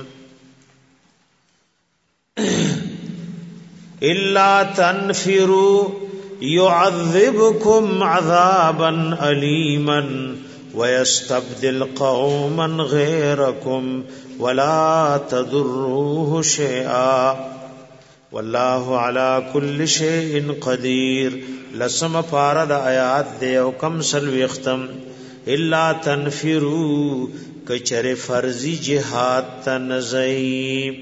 الا تنفروا يعذبكم عذابا أليما ويستبدل قوما غيركم ولا تضروه شيئا والله على كل شيء قدير. لسم پارد آیات دے او کم سلوی ختم. الا تنفروا کچر فرضی جہاد تنزئی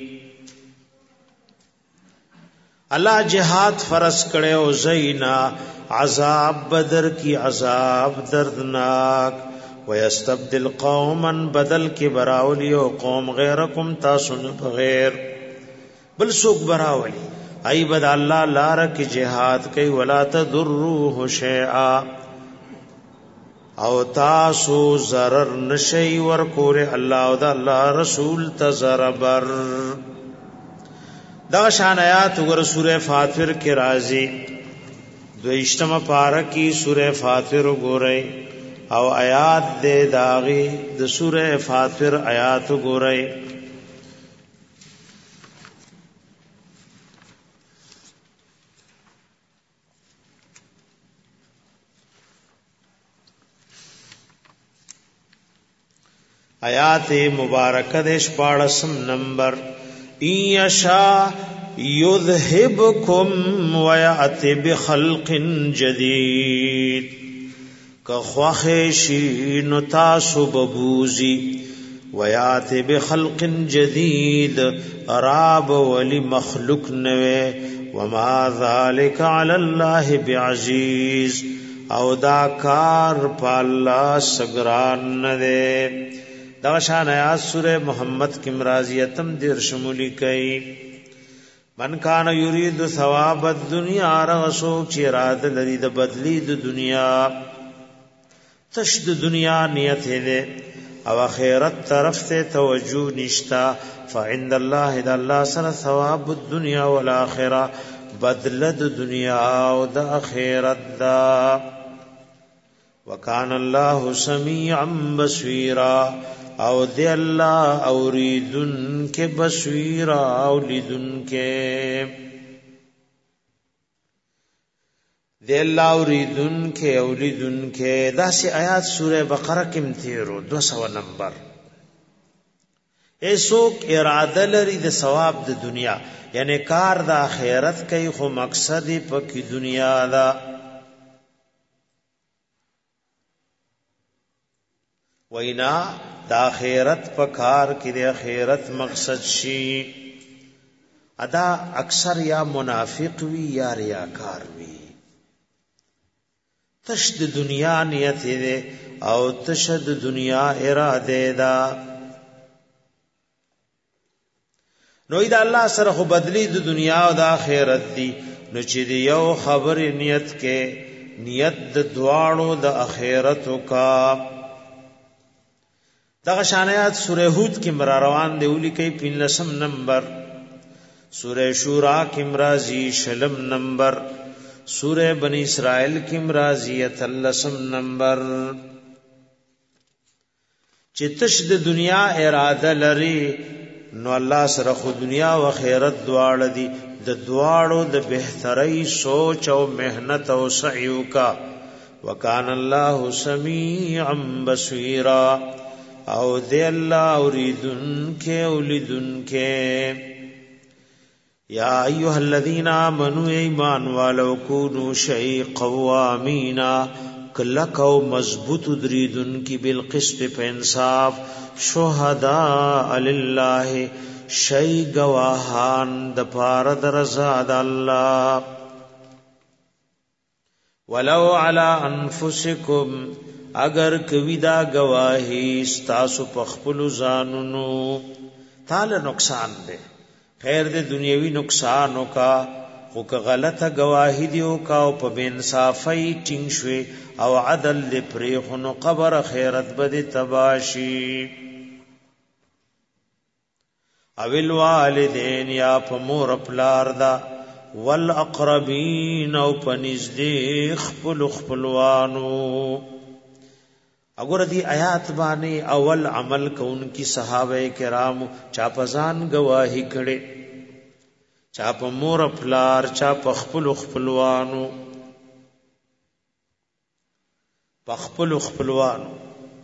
اللہ جہاد فرض کڑے او زینا عذاب بدر کی عذاب دردناک ويستبدل قوما بدل کی براولی او قوم غیرکم تاسن بغیر بل سوک براولی ای بد اللہ لار کی جہاد کئی ولا تضروه شیئا او تاسو ضرر نشی ورکور اللہ او دا اللہ رسول تزربر. دا شان آیات وګور سوره فاطر کې راځي دویشتم پارا کی سوره فاطر وګورئ او آیات دې داغي د سوره فاطر آیات وګورئ. آیات مبارکه د 14 نمبر یشا یذهبکم ویأتی بخلق جدید که خواخشی نتاسو ببوزی ویأتی بخلق جدید راب ولی مخلوق نوے وما ذلك على الله بعزيز او دا کار په الله سګران نه ده. دا شان آیات سورہ محمد کی مرازیتم دیر شمولی کئی من کان یرید ثواب الدنیا رغسوک چی اراد لري د بدلی د دنیا تشد دنیا نیت دے او آخرت طرف ته توجه نشتا فعند الله د الله سره ثواب الدنیا والآخرة بدل د دنیا او د آخرت دا وکان الله سمیعا بصیرا او دی اللہ اوریدن کے بصیرا اولیدن کے دی اللہ اوریدن کے اولیدن کے. دا سی آیات سورہ بقرہ کم تیرو 200 نمبر. ایسوک ارادہ لري د ثواب د دنیا یعنی کار د آخرت کئی خو مقصد پکی دنیا دا وینا دا آخرت پکار کی دی آخرت مقصد شی ادا اکثر یا منافق وی یا ریاکار وی تشد دنیا نیت دے او تشد دنیا اراده دا نو دا الله سره خو بدلی د دنیا او د آخرت دی نو چې دی یو خبر نیت کې نیت د دواړو د آخرت کا دغه شانات سورہ ہود کې مر روان دی ولي کې 15 نمبر سورہ شورا کې مرازی شلم نمبر سورہ بنی اسرائیل کې مرازی 13 نمبر. چې تش د دنیا اراده لري نو الله سره خو دنیا او آخرت دواړه دي د دواړو د بهتري سوچ او مهنت او سعی کا وکان الله سمیعا بصیرا او دی اللہ اوریدن کے اولیدن کے. یا ایوہ الذین آمنوا ایمان والو کونوا شئی قوامینا کلک او مضبوط دریدن کی بالقسط پہ انصاف شہداء للہ شئی گواہان دپارد رضا دا اللہ ولو علی انفسکم اگر کوي دا گواہی ستاسو پخپلو زانونو تال نقصان دے خیر دے دنیاوی نقصانو کا خو که غلطه گواہی دیو کا او په بینصافی ټینګ شوي او عدل دے پریخونو قبر خیرت بد تباشی اویل والدین یا په مور پلار دا والاقربین او پنزدی خپل خپلوانو. اگر دی آیات بانے اول عمل کون کی صحابہ کرام چاپزان گواہی کڑے چاپ مور پلار چاپ خپل خپلوانو پخپل خپلوانو.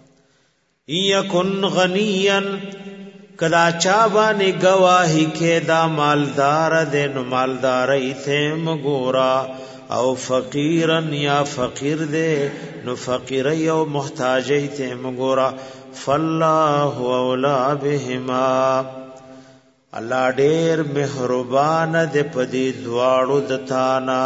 یکن غنیا کدا چابانی گواہی کے دا مالدار دے نو مالداری تے مگورا او فقیرن یا فقیر دے نو فقیری او محتاجی تے مگورا فاللہ اولا بہما اللہ دیر محربان دے پدی دوارو دتانا.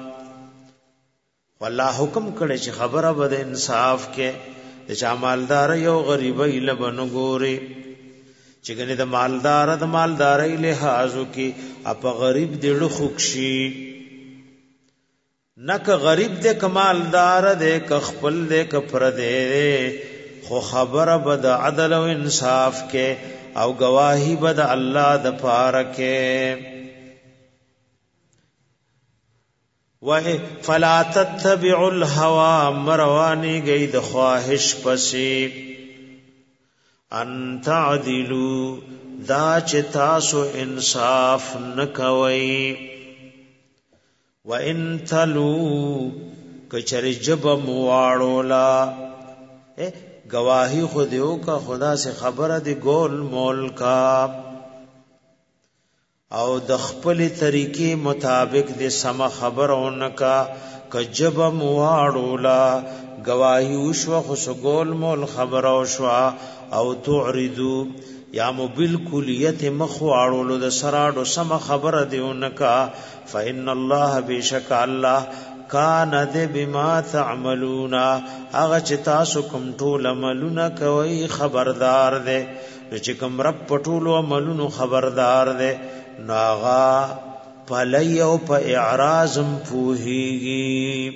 واللہ حکم کرے چھ خبر بد انصاف کے چا مالدار یو غریبی لبنو گوری چگنی دا مالداری لحاظو کی اپا غریب دیڑو خوکشی نک غریب دے کمالدار دے کخپل دے کپردے خو خبر بد عدل و انصاف کے او گواہی بد اللہ د پارکے. فلا تتبعوا الهوى مروانی گئی د خواہش پسی ان تعدلوا دا چ تاسو انصاف نکوي وَإِن تَلُوا کچر جب مواڑولا گواہی خودیو کا خدا سے خبر دی گول مول کا او دخپل طریقے مطابق دی سما خبرون کا کجب مواڑولا گواہی وشو خس گول مول خبر وشو او تعرضو یا مو بالکلیت مخواړو د سراډو سم خبره دیونکا فإن الله بشک الله کان د بما تعملون هغه چې تاسو کوم ټول عملونه کوي خبردار دی چې کوم رب پټول عملونو خبردار دی ناغا پلیو په اعراضم پوهیږي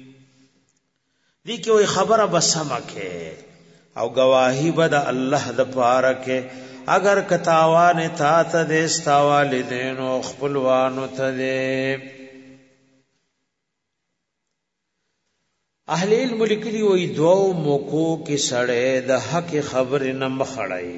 دی کې وي خبره بسمکه او گواہی بد الله د پاره کې اگر کتاوان تا ته د استوالدین او خپلوانو ته دې اهل علم لیکلي وي دوو موکو کې سړی د حق خبر نه مخړای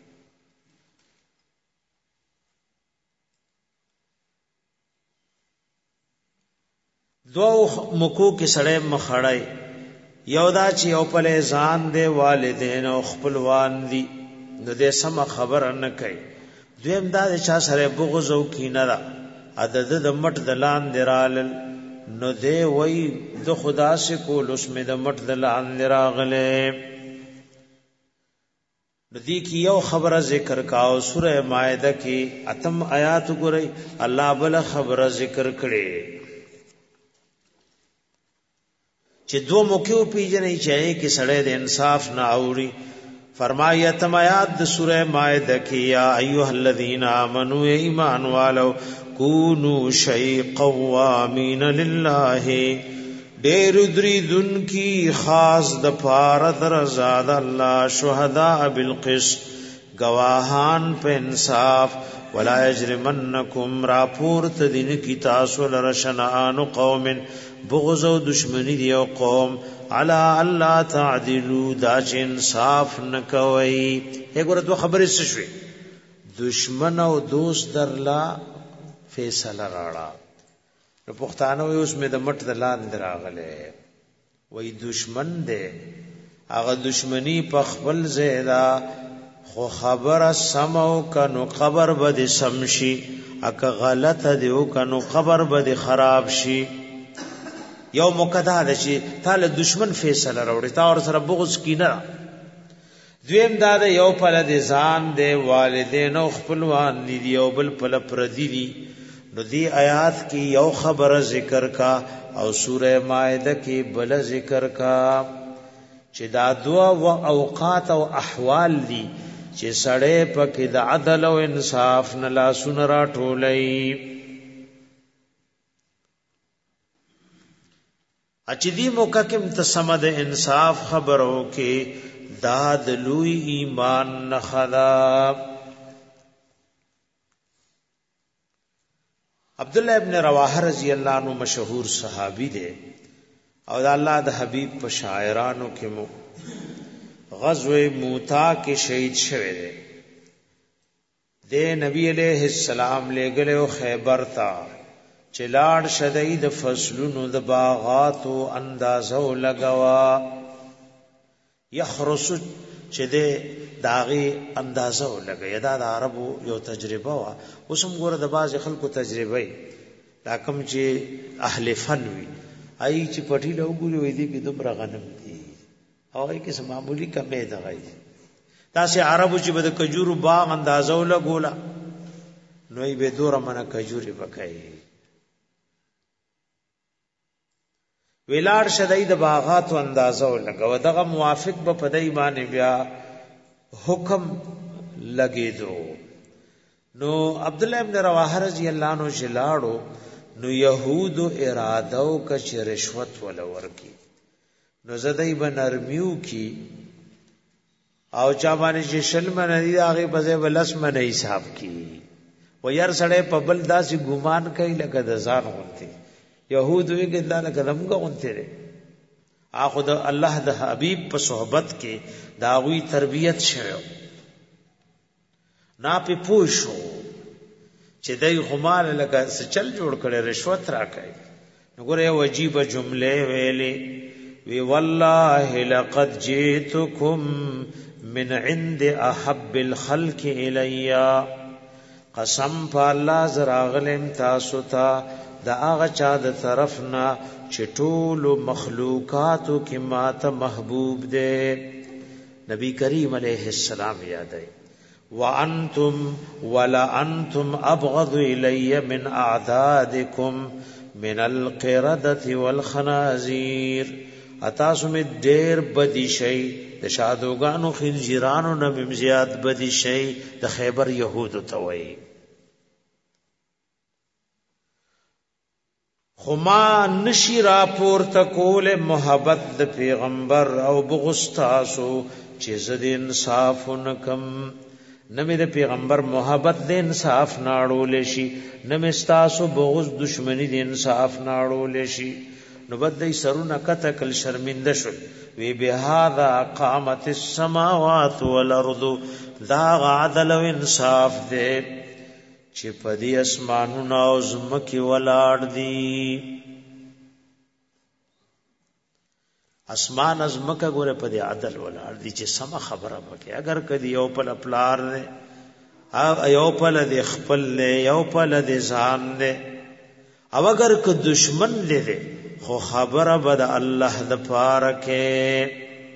دوو موکو کې سړی مخړای یو دا چې یو په ځان دی والدین او خپلوان دي نو دې سم خبر نه کوي دویم دا چې سره بغض او کینه را عدد د مټ د لاندې رال نو دې وای د خدا سے کول اس میں د مټ د لاندې راغله ندی کی یو خبره ذکر کاو سوره مائده کې اتم آیات ګورئ الله بل خبره ذکر کړي چې دو موکیو پیجنې چاہیے کې سړی د انصاف نه اوري فرمایي اتم آیات د سوره مائده کې یا ایها الذین آمنوا ایمان والو کونو شی قوامین لله ډیر درې دن کی خاص د پاره در زاد الله شهدا بالقسط گواهان په انصاف ولا یجرمنکم راپورت دین کی تاسو لرشنان قوم بغض او دشمنی دی او قوم علا الله تعدلوا دا چې انصاف نکوي وګوره دوه خبرې څه شوي دشمن او دوست درلا فیصله راړه نو پښتانه وي اوس مې د مټ د لاندې راغله وای دشمن دې هغه دشمنی په خپل زیدا خو خبره سمو کنو خبر بد سمشي اک غلط دیو کنو خبر بد خراب شي یو مقدا ده چې تعالی دشمن فیصله راوړي تا ور سره بغض کینه دویم دا ده یو په د ځان د والدین او خپلوان دي یو بل په پردي دي نو دی آیات کی یو خبر ذکر کا او سوره مائده کی بل ذکر کا چې دا دوا اوقات او احوال دي چې سړی پکې د عدل او انصاف نه لاسونه راټولای اچ دی موقع کې متسمد انصاف خبرو کې داد لوی ایمان نخدا عبداللہ ابن رواحہ رضی اللہ عنہ مشہور صحابی دے او دا اللہ دا حبیب په شاعرانو کې مو غزوه موتا کې شهید شوه دے دے نبی علیہ السلام لګلو خیبر تا چلاړ شدید فصلونو د باغاتو اندازو لگوا یخرس چې دے داغي اندازه ولګي دا د عربو یو تجربه وا اوسم ګوره د باز خلکو تجربه دا کوم چې اهل فن وي آی چې پټی له ګوري وې دي کې دومره غنم دي او ای کې معمولی کمې ده غي تاسو عربو چې بده کجورو باغ اندازه ولګولا نو یې به دوره منه کجوري وکای ویلار شدای د باغات اندازه ولګو دغه موافق به پدای باندې بیا حکم لګې دو نو عبداللہ ابن رواحہ رضی اللہ عنہ جلاړو نو یهود اراده او کچ رشوت ولور کی نو زدای بنرمیو کی او چا باندې چې شل منی هغه په ځای ولس منی حساب کی و ير سړی په بل داسې ګمان کوي لکه د ځان غونته یهود وی ګل نه کلمګه غونته اخو د الله د حبیب په صحبت کې داوی تربیت شوه نا په پوښو چې دای غمال لکه چل جوړ کړي رشوت راکړي وګوره واجب جمله ویلې وی والله لقد جئتكم من عند احب الخلق الیا قسم په الله زراغلم تاسو ته دا هغه چا د طرفنا چې ټول مخلوقاتو کې ماته محبوب دی نبی کریم علیہ السلام یادای وانتم ولا انتم ابغض الی من اعدادکم من القردة والخنازیر اتاسو می ډیر بدی شي د شادوګانو خنزیرانو نه زیات بدی شي د خیبر يهودو ته وایي خما نشی راپور تکول محبت د پیغمبر او بغض تاسو چې زد انصاف نکم نمی د پیغمبر محبت د انصاف ناړول شي نمی تاسو بغض دشمنی د انصاف ناړول شي نو بدای سرونه کته کل شرمنده شو وی بهذا قامت السماوات والارض ذا عدل و انصاف دې چې پدی اسمانونو او زمکه ولاړ دي اسمان ازمکه ګوره پدی عدل ولاړ دي چې سم خبره وکي اگر کدی یو په پلار نه یو په د خپل له یو په د ځان نه او اگر که دشمن لري خو خبره بد الله د پارکه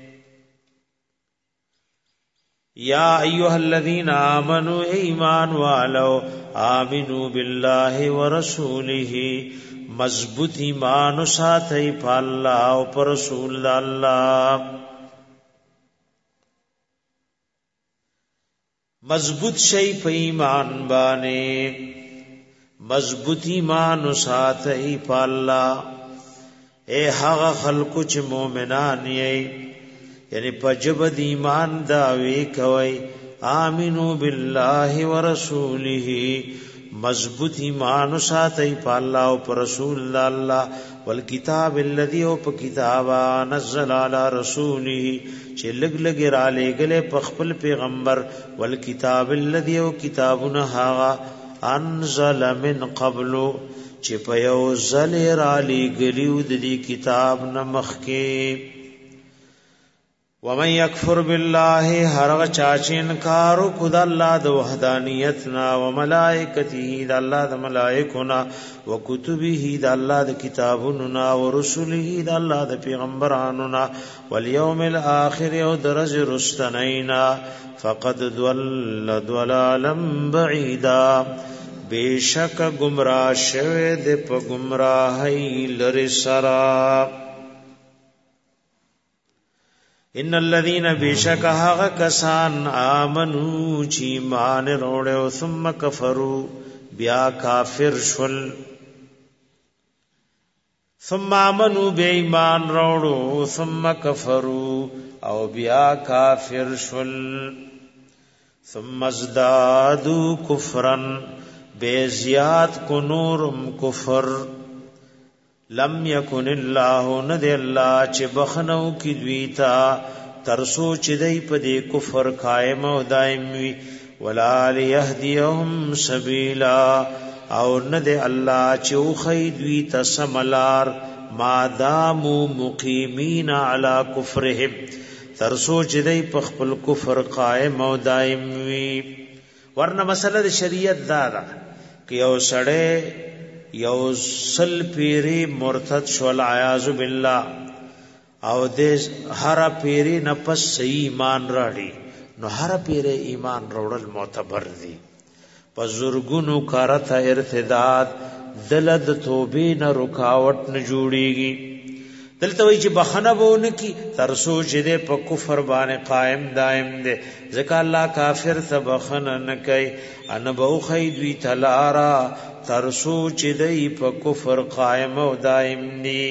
یا ایها الذین آمنوا ایمان والو آمنوا بالله ورسوله مضبوط ایمان ساتي په الله او پر رسول الله مضبوط شي په ایمان باندې مضبوط ایمان ساتي په الله اے هغه خلکو چې مؤمنان یې یعنی په جبد ایمان دا وی کوي آمنو بالله ورسوله مضبوط ایمان ساتي په الله او پر رسول الله والکتاب الذی او په کتاب نزل علی رسوله چې لګ لګ را لګله په خپل پیغمبر والکتاب الذی او کتابونه هغه انزل من قبل چې په یو ځل را لګلیو د دې کتاب نمخ کې ومن یکفر بالله هرغه چا چې انکار کو د الله د وحدانیت نا او ملائکته د الله د ملائکونا او کتبه د الله د کتابونو نا او رسوله د الله د پیغمبرانو نا والیوم الاخر او درج رستنینا فقد ضل ضلالا بعیدا بیشک گمراه شوه د په گمراهی لری سرا ان الذين بیشک هغه کسان امنو چې ایمان وروړو ثم کفروا بیا کافر شول ثم امنو بیا ایمان وروړو ثم کفروا او بیا کافر شول ثم ازدادوا کفرا بے زیاد کو نورم کفر لم یکن الله ند الله چې بخنو کی دویتا ترسو چې دی په دې کفر قائم او دائم وي ولا ليهديهم سبيلا او ند الله چې خو دویتا سملار ما دامو مقیمین علی کفرهم ترسو چې دی په خپل کفر قائم او دائم وي ورنه مسله د شریعت دا ده کہ یو سڑے یو سل پیری مرتد شول عیاذ بالله او دې هر پیری نفس صحیح ایمان راړي نو هر پیری ایمان راوړل معتبر دي پزورګونو کارته ارتداد دلد توبې نه رکاوټ نه جوړيږي دلته وی چې بخنه وونه کی ترسو چې په کفر باندې قائم دائم دي ځکه الله کافر ته بخنه نه کوي ان بو خیدوی تلارا ترسو چې دی په کفر قائم او دائم دي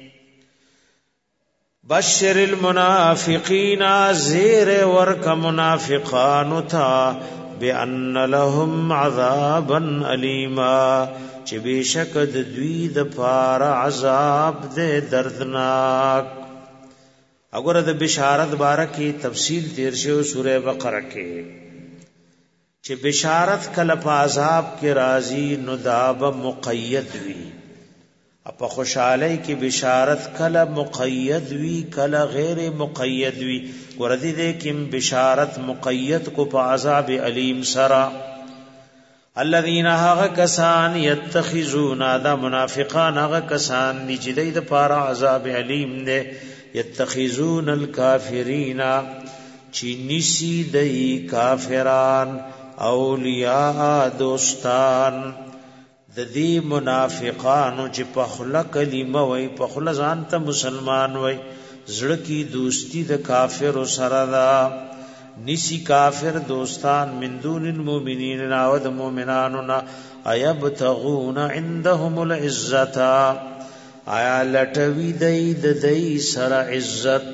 بشر المنافقین زیر ورک منافقان تا بان لهم عذابا الیما چې بشک د دوی د پار عذاب دې دردناک وګوره د بشارت بارکی تفصیل تیر شو سوره بقره کې چې بشارت کله په عذاب کې راځي نو داب مقید وي په خوشحالی کې بشارت کله مقید وي کله غیر مقید وي ورته دې کې بشارت مقید کو په عذاب الیم سرا الذين هغه کسان يتخذون دا منافقان هغه کسان چې د پاره عذاب الیم دي يتخذون الكافرین چی نسی دی کافران اولیاء دوستان د دې منافقانو چې په خله کلمه وای په خله ځان ته مسلمان وای زړه کی دوستی د کافر سره دا نسی کافر دوستان من دون المؤمنین او د مؤمنانو نا ایبتغون عندهم العزت آیا لټوی دی د دې سره عزت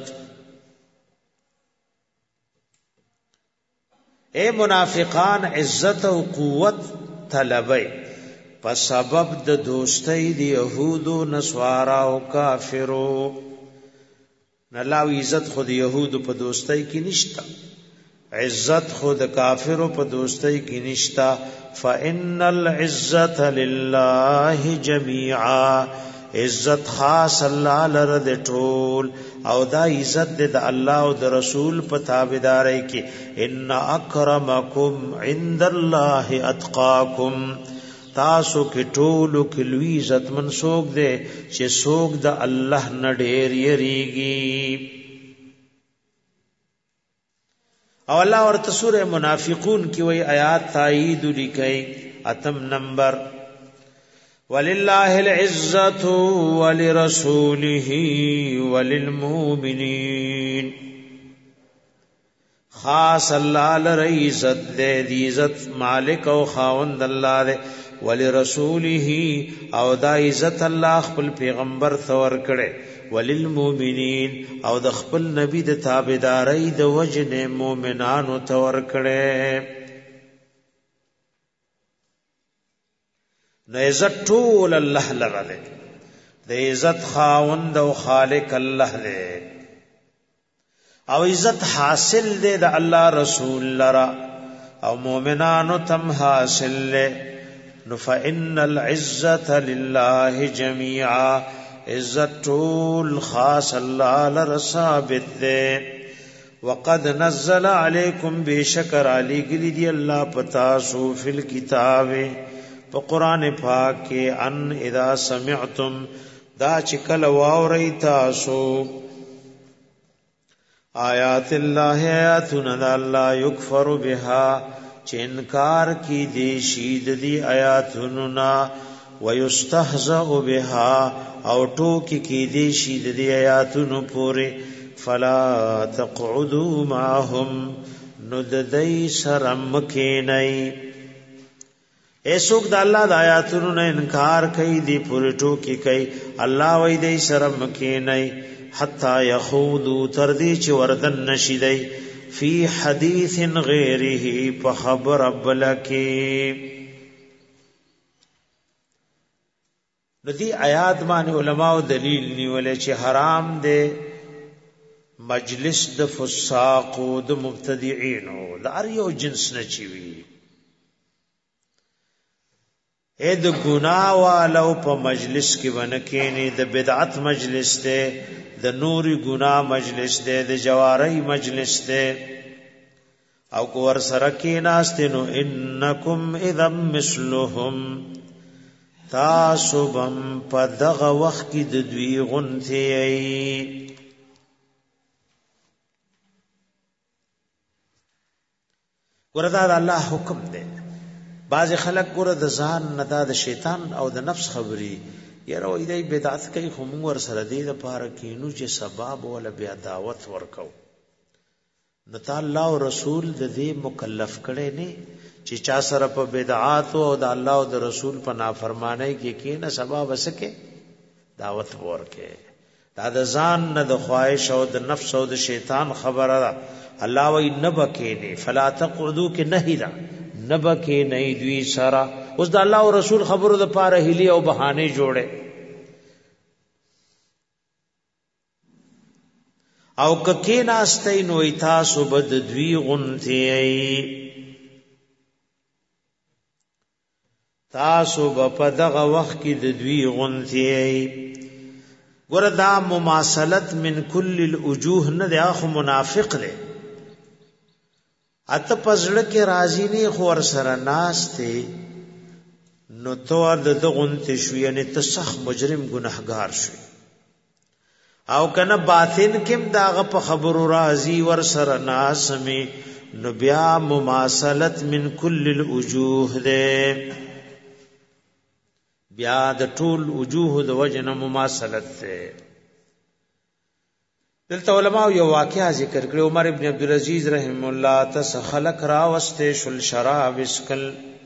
اے منافقان عزت او قوت طلبئ په سبب د دوستۍ د يهودو نسوارا او کافرو نلاو عزت خود يهودو په دوستۍ کې نشتا عزت خود کافرو په دوستۍ کې نشتا فإن العزت لله جميعا عزت خاص الله لره د ټول او دا عزت د الله او د رسول په تابعداري کې ان اکرمکم عند الله اتقاکم تاسو کې ټولو کې لوی عزت منسوک دے چې سوک د الله نه ډېر یریږي او الله ورته سورې منافقون کې وی آیات تایید لیکي اتم نمبر ولله العزت ولرسوله وللمؤمنین خاص الله لره عزت دې دی عزت مالک او خاوند الله دې ولرسوله او دا عزت الله خپل پیغمبر ثور کړي وللمؤمنین او د خپل نبی د تابعداري د وجنه مؤمنانو ثور کړي نو عزت ټول الله لره ده د عزت خاوند او خالق الله ده او عزت حاصل ده د الله رسول لرا او مؤمنانو تم حاصل له نو فإن العزت لله جميعا عزت طول خاص الله لرثابت ده وقد نزل عليكم بشكر علی گلی دی الله پتاسو فی الكتاب په قران پاک کې ان اذا سمعتم دا چې کله واوري تاسو آیات الله آیاتنا الله یکفر بها چې انکار کی دی شید دی آیاتونو نا ويستهزأ بها او ټوکی کی دی شید دی آیاتونو پوره فلا تقعدوا معهم نددی سرم کینای ایسوک د الله د آیاتونو نه انکار کوي دی پوره ټوکی کوي الله وای دی سرم کینای حتا یخوضوا تردی چې وردن نشیدای فی حدیث غیره په خبر ابلکی ندی آیات باندې علماء دلیل نیولې چې حرام دی مجلس د فساق او د مبتدعين او د اریو جنس نه چوي اې د ګناه والو په مجلس کې ونکېنی د بدعت مجلس ته د نوري ګناه مجلس ته د جواری مجلس ته او کو ور سره کې ناستنو انکم اذا مثلهم تاسو بم په دغه وخت کې د دوی غنتی وردا د الله حکم دی بعض خلک ګره د ځان نه د شیطان او د نفس خبري یره وې د بدعت کوي خو موږ ور سره دی د پاره کینو چې سبب ولا بیا دعوت ورکو نو تعالی او رسول د دې مکلف کړي نه چې چا سره په بدعات او د الله او د رسول په نافرمانی کې کینه سبب وسکه دعوت ورکه دا د ځان نه د خواهش او د نفس او د شیطان خبره ده الله وی نبکینه فلا تقعدوا کې نه دا نبکې نه دوی سره اوس د الله او رسول خبرو د پاره هلي او بهانه جوړه او ککې ناستې نو تاسو بد دوی غنتی تاسو په دغه وخت کې د دوی غنتی ګوردا مماثلت من کل الوجوه نه د اخو منافق دی اته پزړه کې راضی نه خور سره ناشته نو تو د غنتی شو یعنی ته سخت مجرم ګناهګار شو او کنه باطن کم داغه په خبرو راضی ور سره ناسمه نو بیا مماثلت من کل الوجوه ده بیا د ټول وجوه د وجنه مماثلت ده. دلته علماء یو واقعا ذکر کړي. عمر ابن عبدالعزیز رحم الله تس خلق را واستې شل شراب اسکل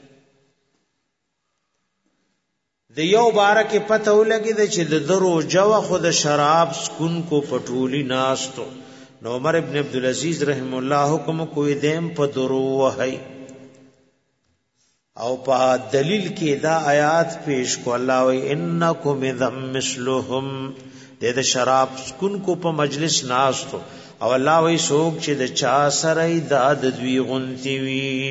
د یو بارکه پته ولګي چې د درو جو خود شراب سکون کو پټولی ناستو. نو عمر ابن عبدالعزیز رحم الله حکم کوئی دیم په درو وهي او په دلیل کې دا آیات پیش کو. الله وی انکم ذم مثلهم د شراب سکون کو په مجلس ناستو او الله وی سوک چې د چا سره د دوی غنتی وی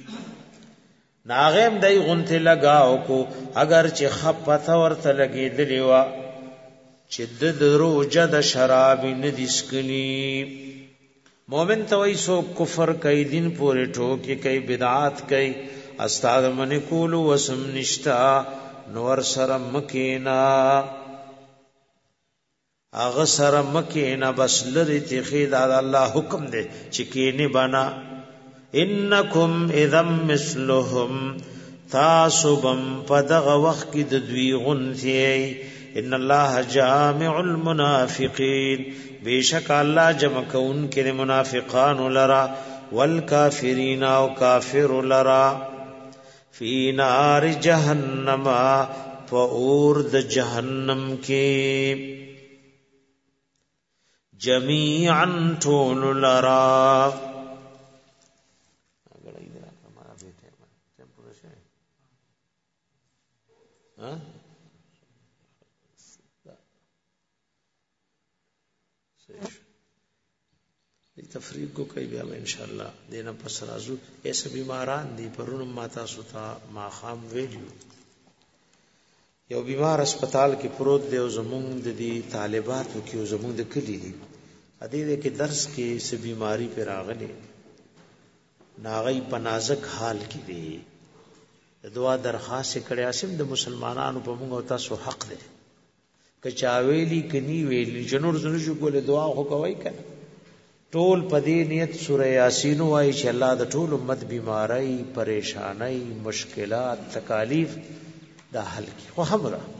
ناغم دای غنتی لگاو کو اگر چې خپته ورته لګی دی وا چې د دروجه د شراب نه دسکلی. مومن ته وی سو کفر کوي دین پورې ټوکی کوي بدعات کوي استاد من کول وسم نشتا نور سره مکینا اغه سره مکینا بس لری تخید الله حکم دے چکینه بنا. انکم اذا مثلهم تاسبم پدغه وخت کې د دوی غنتی. ان الله جامع المنافقین بیشک الله جمع کون کې منافقان لرا والکافرین او کافر لرا فی نار جهنم فور د جهنم کې جميعا طول لرا. تفریق کو کوي بیا ان شاء الله دینه پس رازو ایسه بیماران دي پرونم ماتا سوتا ما خام ویلو یو بیمار هسپتال کې پروت دی او زمونږ د دې طالباتو کې او زمونږ د کلی دي ا دې کې درس کې سه بیماری پر راغلي ناغي په نازک حال کې دي د دعا درخواست کړي اسیم د مسلمانانو په موږ او تاسو حق دی که چا ویلي کني ویلي جنور زنه شو کوله دعا خو کوي کنه ټول پدې نیت سوره یاسین وایي چې الله د ټول امت بیماری پریشانی مشکلات تکالیف دا حل کی خو همرا